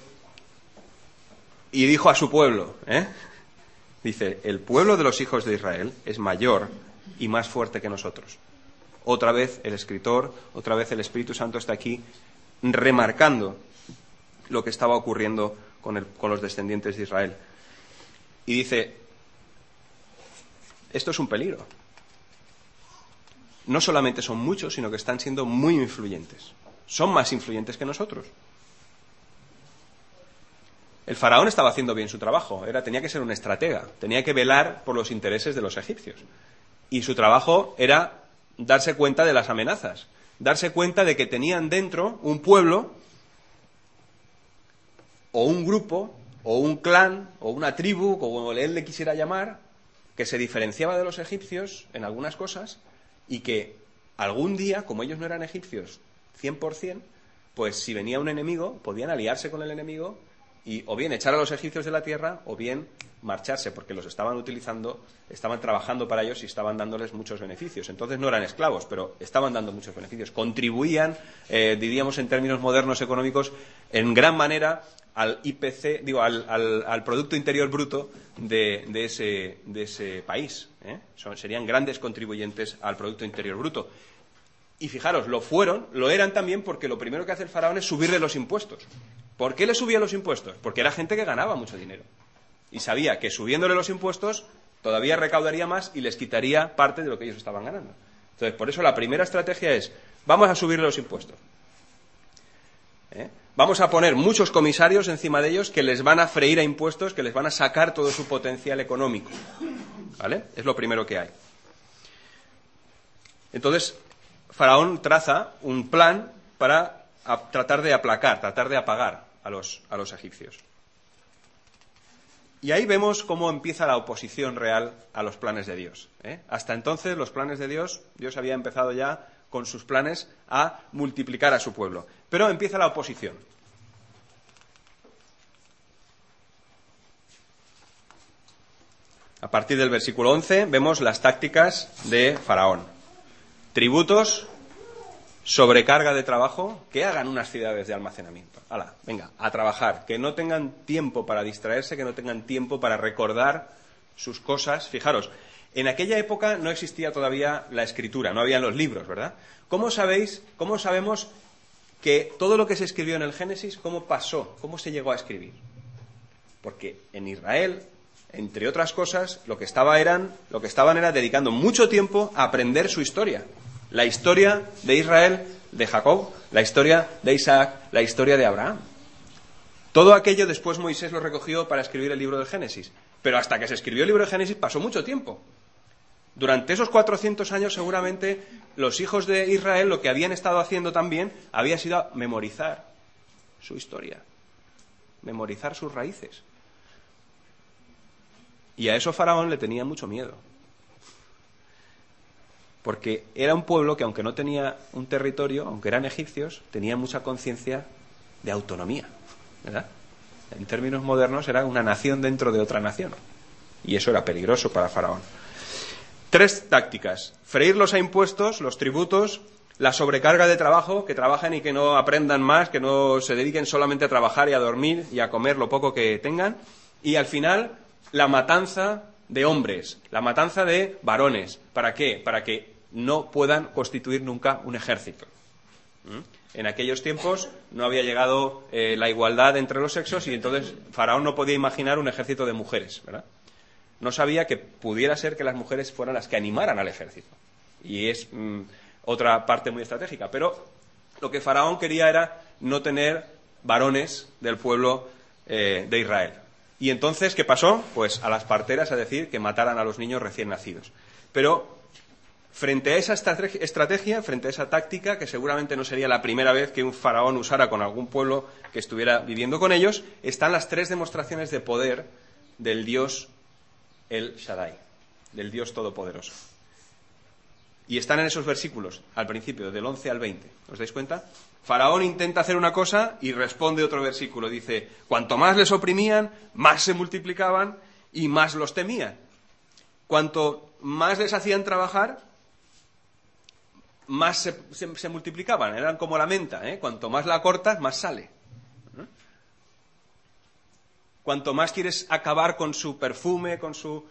y dijo a su pueblo, ¿eh? Dice, el pueblo de los hijos de Israel es mayor y más fuerte que nosotros. Otra vez el escritor, otra vez el Espíritu Santo está aquí remarcando lo que estaba ocurriendo con, el, con los descendientes de Israel. Y dice, esto es un peligro. No solamente son muchos, sino que están siendo muy influyentes. Son más influyentes que nosotros. El faraón estaba haciendo bien su trabajo, era, tenía que ser un estratega, tenía que velar por los intereses de los egipcios. Y su trabajo era darse cuenta de las amenazas, darse cuenta de que tenían dentro un pueblo, o un grupo, o un clan, o una tribu, como él le quisiera llamar, que se diferenciaba de los egipcios en algunas cosas, y que algún día, como ellos no eran egipcios cien por cien, pues si venía un enemigo, podían aliarse con el enemigo y o bien echar a los egipcios de la tierra o bien marcharse, porque los estaban utilizando, estaban trabajando para ellos y estaban dándoles muchos beneficios. Entonces no eran esclavos, pero estaban dando muchos beneficios. Contribuían, eh, diríamos en términos modernos económicos, en gran manera al I P C, digo, al, al, al Producto Interior Bruto de, de, ese, de ese país. ¿eh? Son, serían grandes contribuyentes al Producto Interior Bruto. Y fijaros, lo fueron, lo eran también porque lo primero que hace el faraón es subirle los impuestos. ¿Por qué le subía los impuestos? Porque era gente que ganaba mucho dinero. Y sabía que subiéndole los impuestos todavía recaudaría más y les quitaría parte de lo que ellos estaban ganando. Entonces, por eso la primera estrategia es, vamos a subirle los impuestos. ¿Eh? Vamos a poner muchos comisarios encima de ellos que les van a freír a impuestos, que les van a sacar todo su potencial económico. ¿Vale? Es lo primero que hay. Entonces, Faraón traza un plan para a, tratar de aplacar, tratar de apagar a los, a los egipcios. Y ahí vemos cómo empieza la oposición real a los planes de Dios. ¿eh? Hasta entonces, los planes de Dios, Dios había empezado ya con sus planes a multiplicar a su pueblo. Pero empieza la oposición. A partir del versículo once vemos las tácticas de Faraón. Tributos, sobrecarga de trabajo, que hagan unas ciudades de almacenamiento. Hala, venga, a trabajar, que no tengan tiempo para distraerse, que no tengan tiempo para recordar sus cosas. Fijaros, en aquella época no existía todavía la escritura, no habían los libros, ¿verdad? ¿Cómo sabéis, cómo sabemos que todo lo que se escribió en el Génesis, cómo pasó, cómo se llegó a escribir? Porque en Israel, entre otras cosas, lo que estaba eran, lo que estaban era dedicando mucho tiempo a aprender su historia. La historia de Israel, de Jacob, la historia de Isaac, la historia de Abraham. Todo aquello después Moisés lo recogió para escribir el libro del Génesis. Pero hasta que se escribió el libro del Génesis pasó mucho tiempo. Durante esos cuatrocientos años seguramente los hijos de Israel lo que habían estado haciendo también había sido memorizar su historia, memorizar sus raíces. Y a eso Faraón le tenía mucho miedo. Porque era un pueblo que, aunque no tenía un territorio, aunque eran egipcios, tenía mucha conciencia de autonomía, ¿verdad? En términos modernos, era una nación dentro de otra nación. Y eso era peligroso para Faraón. Tres tácticas. Freírlos a impuestos, los tributos, la sobrecarga de trabajo, que trabajen y que no aprendan más, que no se dediquen solamente a trabajar y a dormir y a comer lo poco que tengan. Y al final, la matanza de hombres, la matanza de varones. ¿Para qué? Para que no puedan constituir nunca un ejército. ¿Mm? En aquellos tiempos no había llegado eh, la igualdad entre los sexos y entonces Faraón no podía imaginar un ejército de mujeres, ¿verdad? No sabía que pudiera ser que las mujeres fueran las que animaran al ejército. Y es mm, otra parte muy estratégica. Pero lo que Faraón quería era no tener varones del pueblo eh, de Israel. Y entonces, ¿qué pasó? Pues a las parteras a decir que mataran a los niños recién nacidos. Pero frente a esa estrategia, frente a esa táctica, que seguramente no sería la primera vez que un faraón usara con algún pueblo que estuviera viviendo con ellos, están las tres demostraciones de poder del Dios El Shaddai, del Dios Todopoderoso. Y están en esos versículos, al principio, del once al veinte. ¿Os dais cuenta? Faraón intenta hacer una cosa y responde otro versículo. Dice, cuanto más les oprimían, más se multiplicaban y más los temían. Cuanto más les hacían trabajar, más se, se, se multiplicaban. Eran como la menta, ¿eh? Cuanto más la cortas, más sale. ¿Eh? Cuanto más quieres acabar con su perfume, con su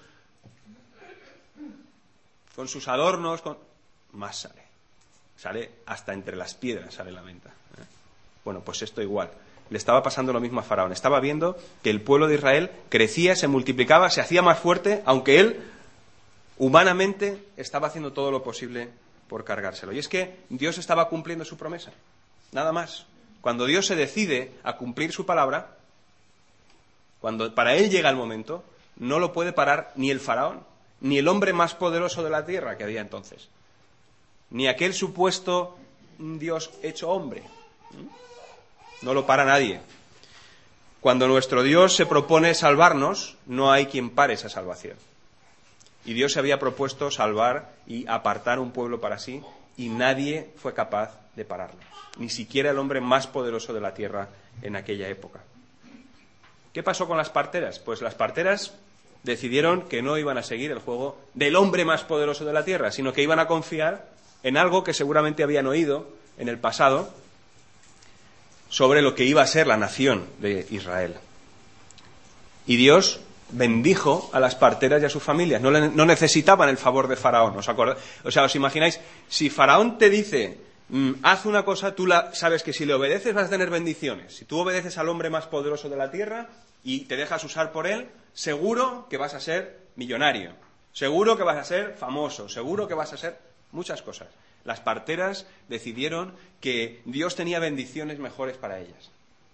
con sus adornos, con... más sale. Sale hasta entre las piedras, sale la menta. ¿Eh? Bueno, pues esto igual. Le estaba pasando lo mismo a Faraón. Estaba viendo que el pueblo de Israel crecía, se multiplicaba, se hacía más fuerte, aunque él, humanamente, estaba haciendo todo lo posible por cargárselo. Y es que Dios estaba cumpliendo su promesa. Nada más. Cuando Dios se decide a cumplir su palabra, cuando para él llega el momento, no lo puede parar ni el faraón, ni el hombre más poderoso de la tierra que había entonces, ni aquel supuesto Dios hecho hombre. No lo para nadie. Cuando nuestro Dios se propone salvarnos, no hay quien pare esa salvación. Y Dios se había propuesto salvar y apartar un pueblo para sí, y nadie fue capaz de pararlo. Ni siquiera el hombre más poderoso de la tierra en aquella época. ¿Qué pasó con las parteras? Pues las parteras decidieron que no iban a seguir el juego del hombre más poderoso de la tierra, sino que iban a confiar en algo que seguramente habían oído en el pasado sobre lo que iba a ser la nación de Israel. Y Dios bendijo a las parteras y a sus familias. No, le, no necesitaban el favor de Faraón. ¿Os acordáis? O sea, ¿os imagináis? Si Faraón te dice, mm, haz una cosa, tú la, sabes que si le obedeces vas a tener bendiciones. Si tú obedeces al hombre más poderoso de la tierra y te dejas usar por él, seguro que vas a ser millonario. Seguro que vas a ser famoso. Seguro que vas a ser muchas cosas. Las parteras decidieron que Dios tenía bendiciones mejores para ellas.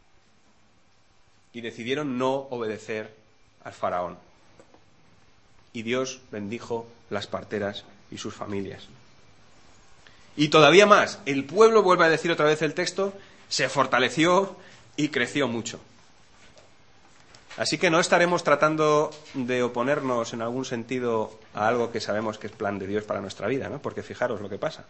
Y decidieron no obedecer al faraón. Y Dios bendijo las parteras y sus familias. Y todavía más, el pueblo, vuelve a decir otra vez el texto, se fortaleció y creció mucho. Así que no estaremos tratando de oponernos en algún sentido a algo que sabemos que es plan de Dios para nuestra vida, ¿no? Porque fijaros lo que pasa.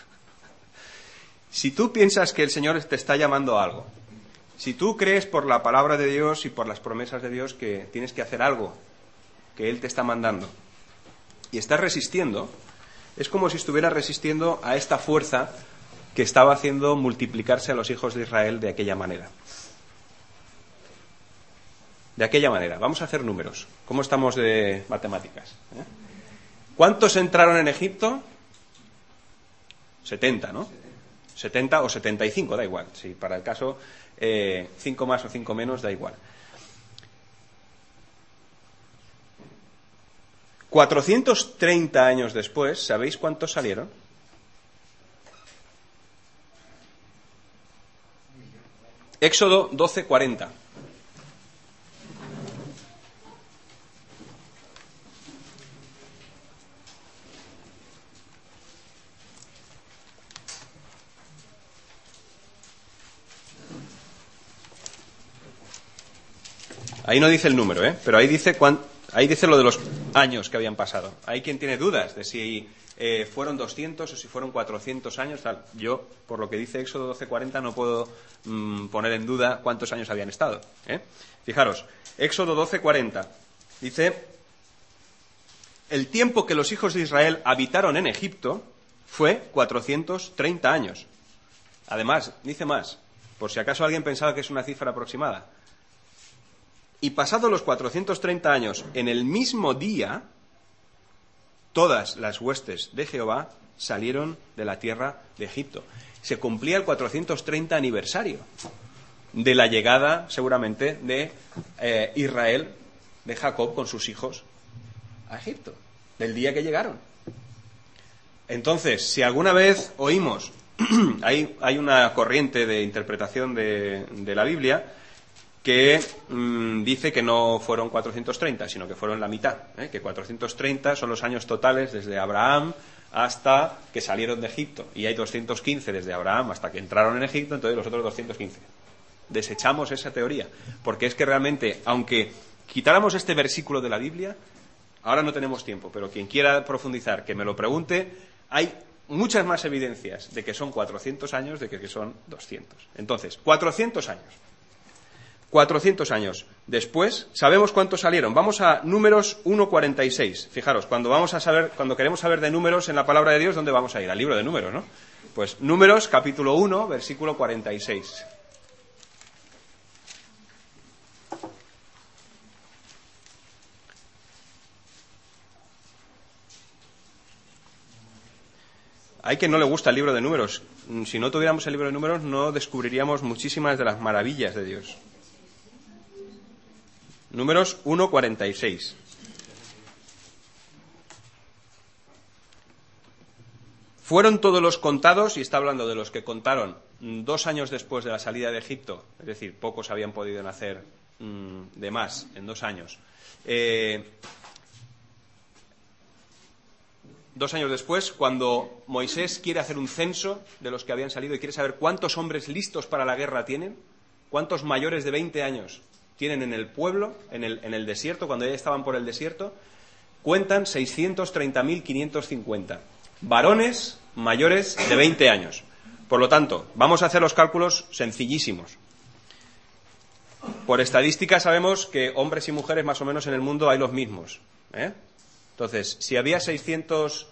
Si tú piensas que el Señor te está llamando a algo, si tú crees por la palabra de Dios y por las promesas de Dios que tienes que hacer algo que Él te está mandando y estás resistiendo, es como si estuvieras resistiendo a esta fuerza que estaba haciendo multiplicarse a los hijos de Israel de aquella manera. De aquella manera. Vamos a hacer números. ¿Cómo estamos de matemáticas? ¿Eh? ¿Cuántos entraron en Egipto? setenta, ¿no? setenta o setenta y cinco, da igual. Si para el caso, eh, cinco más o cinco menos, da igual. cuatrocientos treinta años después, ¿sabéis cuántos salieron? Éxodo doce cuarenta. Ahí no dice el número, ¿eh? Pero ahí dice cuán, ahí dice lo de los años que habían pasado. Hay quien tiene dudas de si eh, fueron doscientos o si fueron cuatrocientos años. Tal. Yo, por lo que dice Éxodo doce cuarenta, no puedo mmm, poner en duda cuántos años habían estado, ¿eh? Fijaros, Éxodo doce cuarenta dice: el tiempo que los hijos de Israel habitaron en Egipto fue cuatrocientos treinta años. Además, dice más, por si acaso alguien pensaba que es una cifra aproximada. Y pasados los cuatrocientos treinta años, en el mismo día, todas las huestes de Jehová salieron de la tierra de Egipto. Se cumplía el cuatrocientos treinta aniversario de la llegada, seguramente, de eh, Israel, de Jacob con sus hijos a Egipto, del día que llegaron. Entonces, si alguna vez oímos, hay, hay una corriente de interpretación de, de la Biblia que mmm, dice que no fueron cuatrocientos treinta, sino que fueron la mitad, ¿eh? Que cuatrocientos treinta son los años totales desde Abraham hasta que salieron de Egipto, y hay doscientos quince desde Abraham hasta que entraron en Egipto, entonces los otros doscientos quince. Desechamos esa teoría, porque es que realmente, aunque quitáramos este versículo de la Biblia, ahora no tenemos tiempo, pero quien quiera profundizar, que me lo pregunte, hay muchas más evidencias de que son cuatrocientos años de que son doscientos. Entonces, cuatrocientos años. cuatrocientos años después, ¿sabemos cuántos salieron? Vamos a Números uno cuarenta y seis. Fijaros, cuando vamos a saber, cuando queremos saber de números en la palabra de Dios, ¿dónde vamos a ir? Al libro de Números, ¿no? Pues Números, capítulo uno, versículo cuarenta y seis. Hay quien no le gusta el libro de Números. Si no tuviéramos el libro de Números, no descubriríamos muchísimas de las maravillas de Dios. Números uno cuarenta y seis. Fueron todos los contados, y está hablando de los que contaron dos años después de la salida de Egipto, es decir, pocos habían podido nacer mmm, de más en dos años. Eh, dos años después, cuando Moisés quiere hacer un censo de los que habían salido y quiere saber cuántos hombres listos para la guerra tienen, cuántos mayores de veinte años tienen en el pueblo, en el, en el desierto, cuando ya estaban por el desierto, cuentan seiscientos treinta mil quinientos cincuenta. Varones mayores de veinte años. Por lo tanto, vamos a hacer los cálculos sencillísimos. Por estadística sabemos que hombres y mujeres más o menos en el mundo hay los mismos, ¿eh? Entonces, si había seiscientos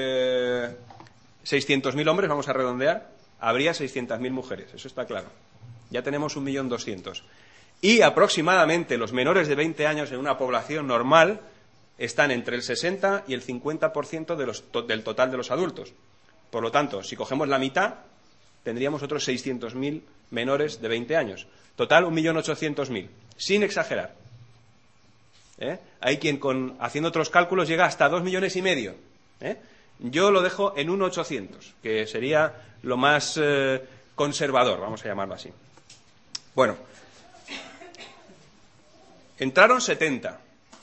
mil hombres, vamos a redondear, habría seiscientas mil mujeres, eso está claro. Ya tenemos un millón doscientos. Y aproximadamente los menores de veinte años en una población normal están entre el sesenta y el cincuenta por ciento de los, to, del total de los adultos. Por lo tanto, si cogemos la mitad, tendríamos otros seiscientos mil menores de veinte años. Total, un millón ochocientos mil, sin exagerar. ¿Eh? Hay quien, con, haciendo otros cálculos, llega hasta dos millones y medio. ¿Eh? Yo lo dejo en un millón ochocientos mil, que sería lo más eh, conservador, vamos a llamarlo así. Bueno, entraron setenta,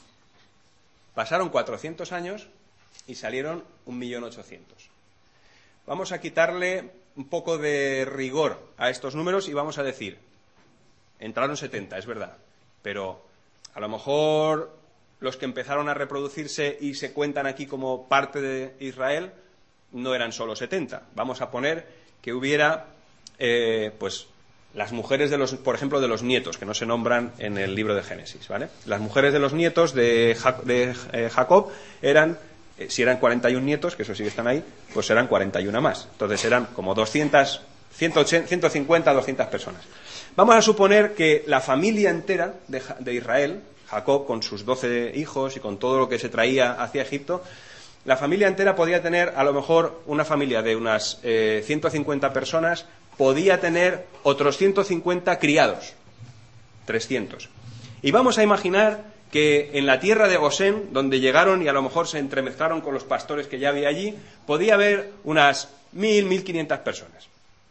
pasaron cuatrocientos años y salieron un millón ochocientos mil. Vamos a quitarle un poco de rigor a estos números y vamos a decir, entraron setenta, es verdad, pero a lo mejor los que empezaron a reproducirse y se cuentan aquí como parte de Israel no eran solo setenta. Vamos a poner que hubiera, eh, pues, las mujeres de los, por ejemplo, de los nietos, que no se nombran en el libro de Génesis, ¿vale? Las mujeres de los nietos de, Ja- de eh, Jacob eran, eh, si eran cuarenta y uno nietos, que eso sí que están ahí, pues eran cuarenta y uno más. Entonces eran como doscientas, ciento ochenta, ciento cincuenta, doscientas personas. Vamos a suponer que la familia entera de, de Israel, Jacob con sus doce hijos y con todo lo que se traía hacia Egipto, la familia entera podía tener, a lo mejor, una familia de unas eh, ciento cincuenta personas, podía tener otros ciento cincuenta criados, trescientos. Y vamos a imaginar que en la tierra de Gosén, donde llegaron y a lo mejor se entremezclaron con los pastores que ya había allí, podía haber unas mil, mil quinientas personas.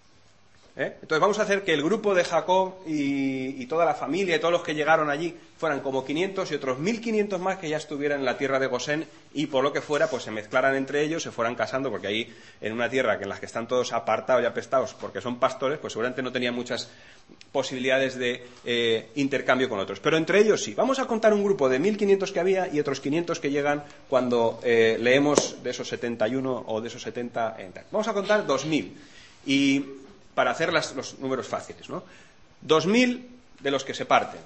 ¿Eh? Entonces vamos a hacer que el grupo de Jacob y, y toda la familia y todos los que llegaron allí fueran como quinientos y otros mil quinientos más que ya estuvieran en la tierra de Gosén y por lo que fuera pues se mezclaran entre ellos, se fueran casando, porque ahí en una tierra que en las que están todos apartados y apestados porque son pastores, pues seguramente no tenían muchas posibilidades de eh, intercambio con otros, pero entre ellos sí. Vamos a contar un grupo de mil quinientos que había y otros quinientos que llegan cuando eh, leemos de esos setenta y uno o de esos setenta. Vamos a contar dos mil y para hacer las, los números fáciles, ¿no? dos mil de los que se parten.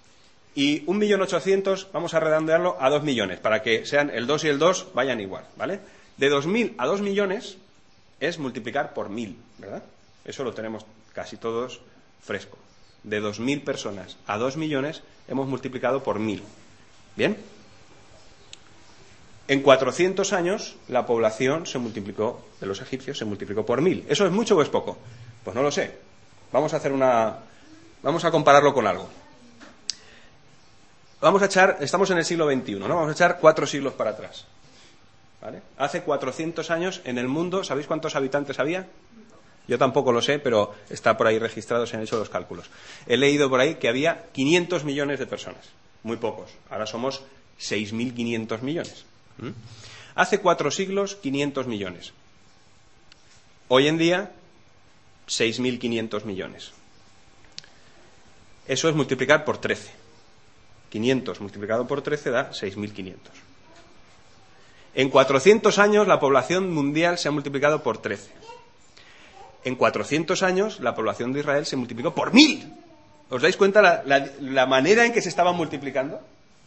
Y un millón ochocientos, vamos a redondearlo a dos millones, para que sean el dos y el dos vayan igual, ¿vale? De dos mil a dos millones es multiplicar por mil, ¿verdad? Eso lo tenemos casi todos fresco. De dos mil personas a dos millones hemos multiplicado por mil. ¿Bien? En cuatrocientos años la población se multiplicó, de los egipcios, se multiplicó por mil. ¿Eso es mucho o es poco? Pues no lo sé. Vamos a hacer una... Vamos a compararlo con algo. Vamos a echar... Estamos en el siglo veintiuno, ¿no? Vamos a echar cuatro siglos para atrás. ¿Vale? Hace cuatrocientos años en el mundo, ¿sabéis cuántos habitantes había? Yo tampoco lo sé, pero está por ahí registrado, se han hecho los cálculos. He leído por ahí que había quinientos millones de personas. Muy pocos. Ahora somos seis mil quinientos millones. ¿Mm? Hace cuatro siglos, quinientos millones. Hoy en día, seis mil quinientos millones. Eso es multiplicar por trece. quinientos multiplicado por trece da seis mil quinientos. En cuatrocientos años la población mundial se ha multiplicado por trece. En cuatrocientos años la población de Israel se multiplicó por mil. ¿Os dais cuenta la, la, la manera en que se estaban multiplicando?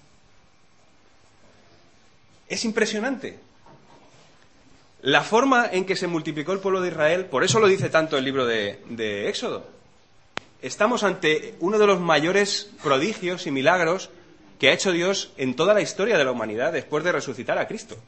Es impresionante. La forma en que se multiplicó el pueblo de Israel, por eso lo dice tanto el libro de, de Éxodo. Estamos ante uno de los mayores prodigios y milagros que ha hecho Dios en toda la historia de la humanidad después de resucitar a Cristo.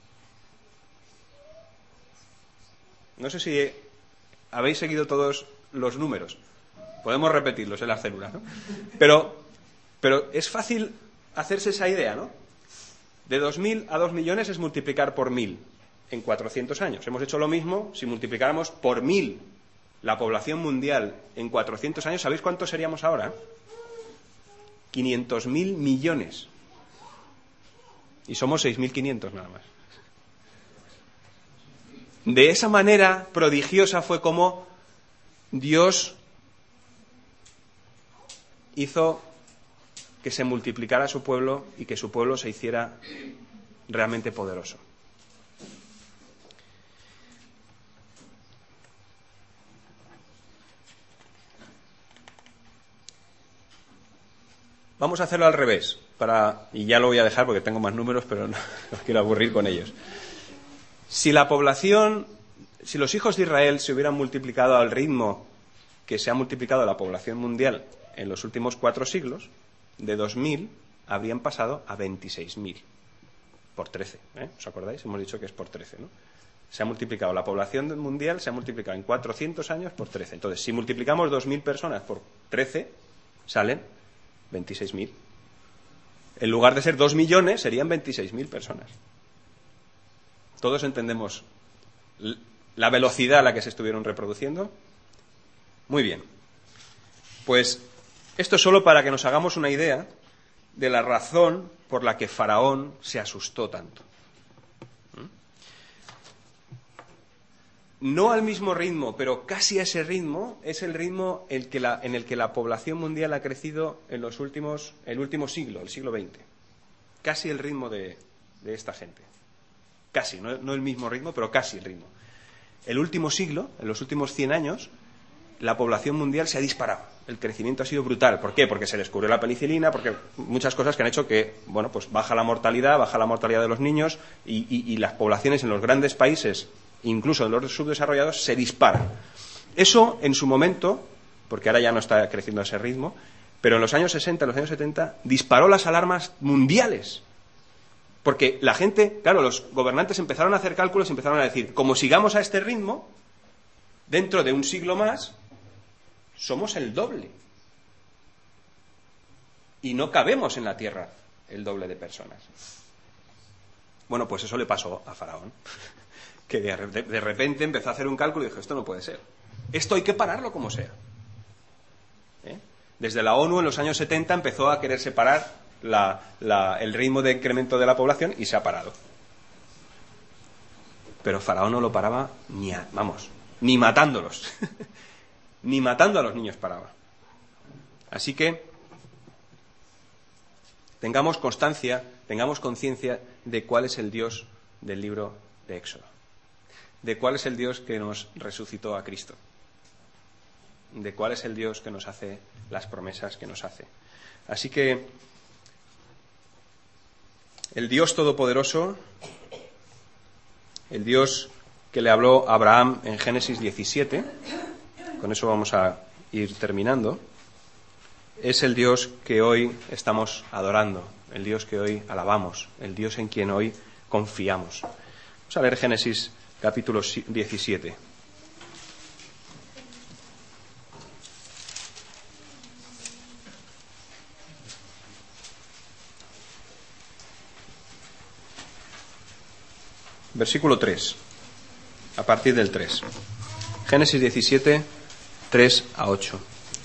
No sé si habéis seguido todos los números. Podemos repetirlos en la célula, ¿no? Pero, pero es fácil hacerse esa idea, ¿no? De dos mil a dos millones es multiplicar por mil en cuatrocientos años. Hemos hecho lo mismo si multiplicáramos por mil la población mundial en cuatrocientos años. ¿Sabéis cuántos seríamos ahora? quinientos mil millones. Y somos seis mil quinientos nada más. De esa manera prodigiosa fue como Dios hizo que se multiplicara su pueblo y que su pueblo se hiciera realmente poderoso. Vamos a hacerlo al revés, para, y ya lo voy a dejar porque tengo más números, pero no os quiero aburrir con ellos. Si la población, si los hijos de Israel se hubieran multiplicado al ritmo que se ha multiplicado la población mundial en los últimos cuatro siglos, de dos mil, habrían pasado a veintiséis mil. Por trece, ¿eh? ¿Os acordáis? Hemos dicho que es por trece, ¿no? Se ha multiplicado, la población mundial se ha multiplicado en cuatrocientos años por trece. Entonces, si multiplicamos dos mil personas por trece, salen veintiséis mil. En lugar de ser dos millones, serían veintiséis mil personas. Todos entendemos la velocidad a la que se estuvieron reproduciendo. Muy bien. Pues esto es solo para que nos hagamos una idea de la razón por la que Faraón se asustó tanto. No al mismo ritmo, pero casi a ese ritmo, es el ritmo el que la, en el que la población mundial ha crecido en los últimos, el último siglo, el siglo veinte. Casi el ritmo de, de esta gente. Casi, no, no el mismo ritmo, pero casi el ritmo. El último siglo, en los últimos cien años, la población mundial se ha disparado. El crecimiento ha sido brutal. ¿Por qué? Porque se descubrió la penicilina, porque muchas cosas que han hecho que, bueno, pues baja la mortalidad, baja la mortalidad de los niños y, y, y las poblaciones en los grandes países, incluso en los subdesarrollados, se disparan. Eso, en su momento, porque ahora ya no está creciendo a ese ritmo, pero en los años sesenta, en los años setenta, disparó las alarmas mundiales. Porque la gente, claro, los gobernantes empezaron a hacer cálculos y empezaron a decir, como sigamos a este ritmo, dentro de un siglo más, somos el doble. Y no cabemos en la Tierra el doble de personas. Bueno, pues eso le pasó a Faraón. Que de, de, de repente empezó a hacer un cálculo y dijo, esto no puede ser. Esto hay que pararlo como sea. ¿Eh? Desde la ONU en los años setenta empezó a querer separar la, la, el ritmo de incremento de la población y se ha parado. Pero Faraón no lo paraba ni a, vamos, ni matándolos. Ni matando a los niños paraba. Así que tengamos constancia, tengamos conciencia de cuál es el Dios del libro de Éxodo. De cuál es el Dios que nos resucitó a Cristo. De cuál es el Dios que nos hace las promesas que nos hace. Así que el Dios Todopoderoso, el Dios que le habló a Abraham en Génesis diecisiete, con eso vamos a ir terminando, es el Dios que hoy estamos adorando, el Dios que hoy alabamos, el Dios en quien hoy confiamos. Vamos a leer Génesis capítulo diecisiete. Versículo tres, a partir del tres. Génesis diecisiete, tres a ocho.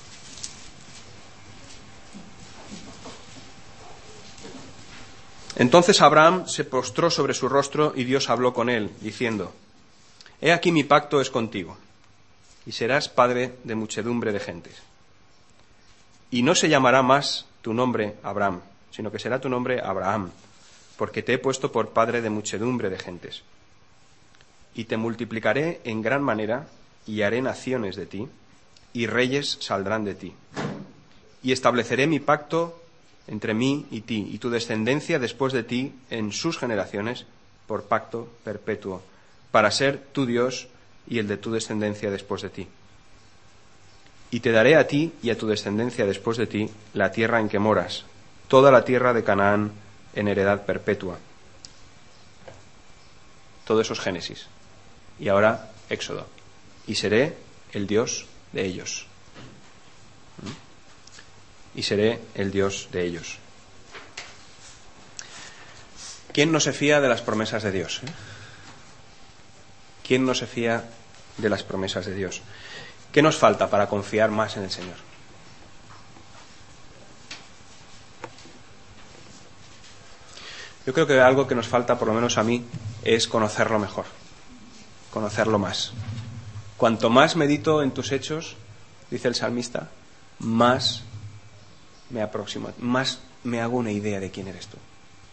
Entonces Abraham se postró sobre su rostro y Dios habló con él, diciendo: He aquí mi pacto es contigo, y serás padre de muchedumbre de gentes. Y no se llamará más tu nombre Abraham, sino que será tu nombre Abraham, porque te he puesto por padre de muchedumbre de gentes. Y te multiplicaré en gran manera, y haré naciones de ti, y reyes saldrán de ti. Y estableceré mi pacto entre mí y ti, y tu descendencia después de ti en sus generaciones, por pacto perpetuo, para ser tu Dios y el de tu descendencia después de ti. Y te daré a ti y a tu descendencia después de ti la tierra en que moras, toda la tierra de Canaán en heredad perpetua. Todo eso es Génesis. Y ahora Éxodo. Y seré el Dios de ellos. Y seré el Dios de ellos. ¿Quién no se fía de las promesas de Dios? ¿Eh? ¿Quién no se fía de las promesas de Dios? ¿Qué nos falta para confiar más en el Señor? Yo creo que algo que nos falta, por lo menos a mí, es conocerlo mejor, conocerlo más. Cuanto más medito en tus hechos, dice el salmista, más me aproximo, más me hago una idea de quién eres tú.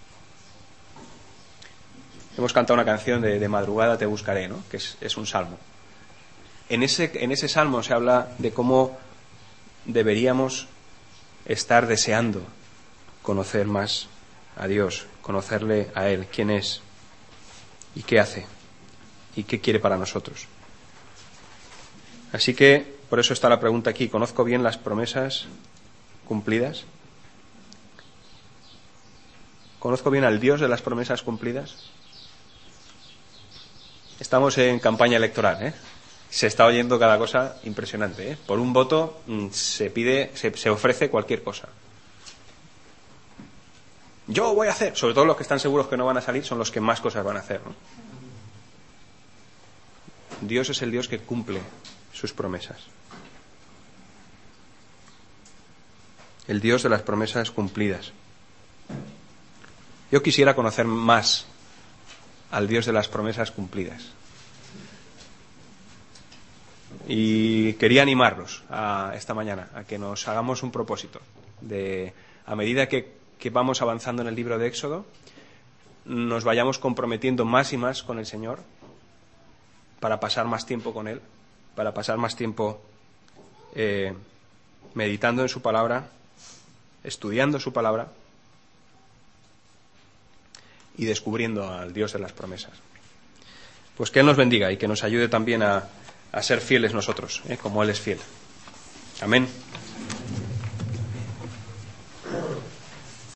Hemos cantado una canción de, de Madrugada te buscaré, ¿no? Que es, es un salmo. En ese, en ese salmo se habla de cómo deberíamos estar deseando conocer más a Dios, conocerle a Él, quién es y qué hace y qué quiere para nosotros. Así que por eso está la pregunta aquí: ¿conozco bien las promesas cumplidas? ¿Conozco bien al Dios de las promesas cumplidas? Estamos en campaña electoral, ¿eh? Se está oyendo cada cosa impresionante, ¿eh? Por un voto mmm, se pide, se, se ofrece cualquier cosa. Yo voy a hacer, sobre todo los que están seguros que no van a salir, son los que más cosas van a hacer, ¿no? Dios es el Dios que cumple sus promesas. El Dios de las promesas cumplidas. Yo quisiera conocer más al Dios de las promesas cumplidas. Y quería animarlos a esta mañana a que nos hagamos un propósito de, a medida que, que vamos avanzando en el libro de Éxodo, nos vayamos comprometiendo más y más con el Señor para pasar más tiempo con Él, para pasar más tiempo eh, meditando en su palabra, estudiando su palabra y descubriendo al Dios de las promesas. Pues que Él nos bendiga y que nos ayude también a, a ser fieles nosotros, ¿eh? Como Él es fiel. Amén.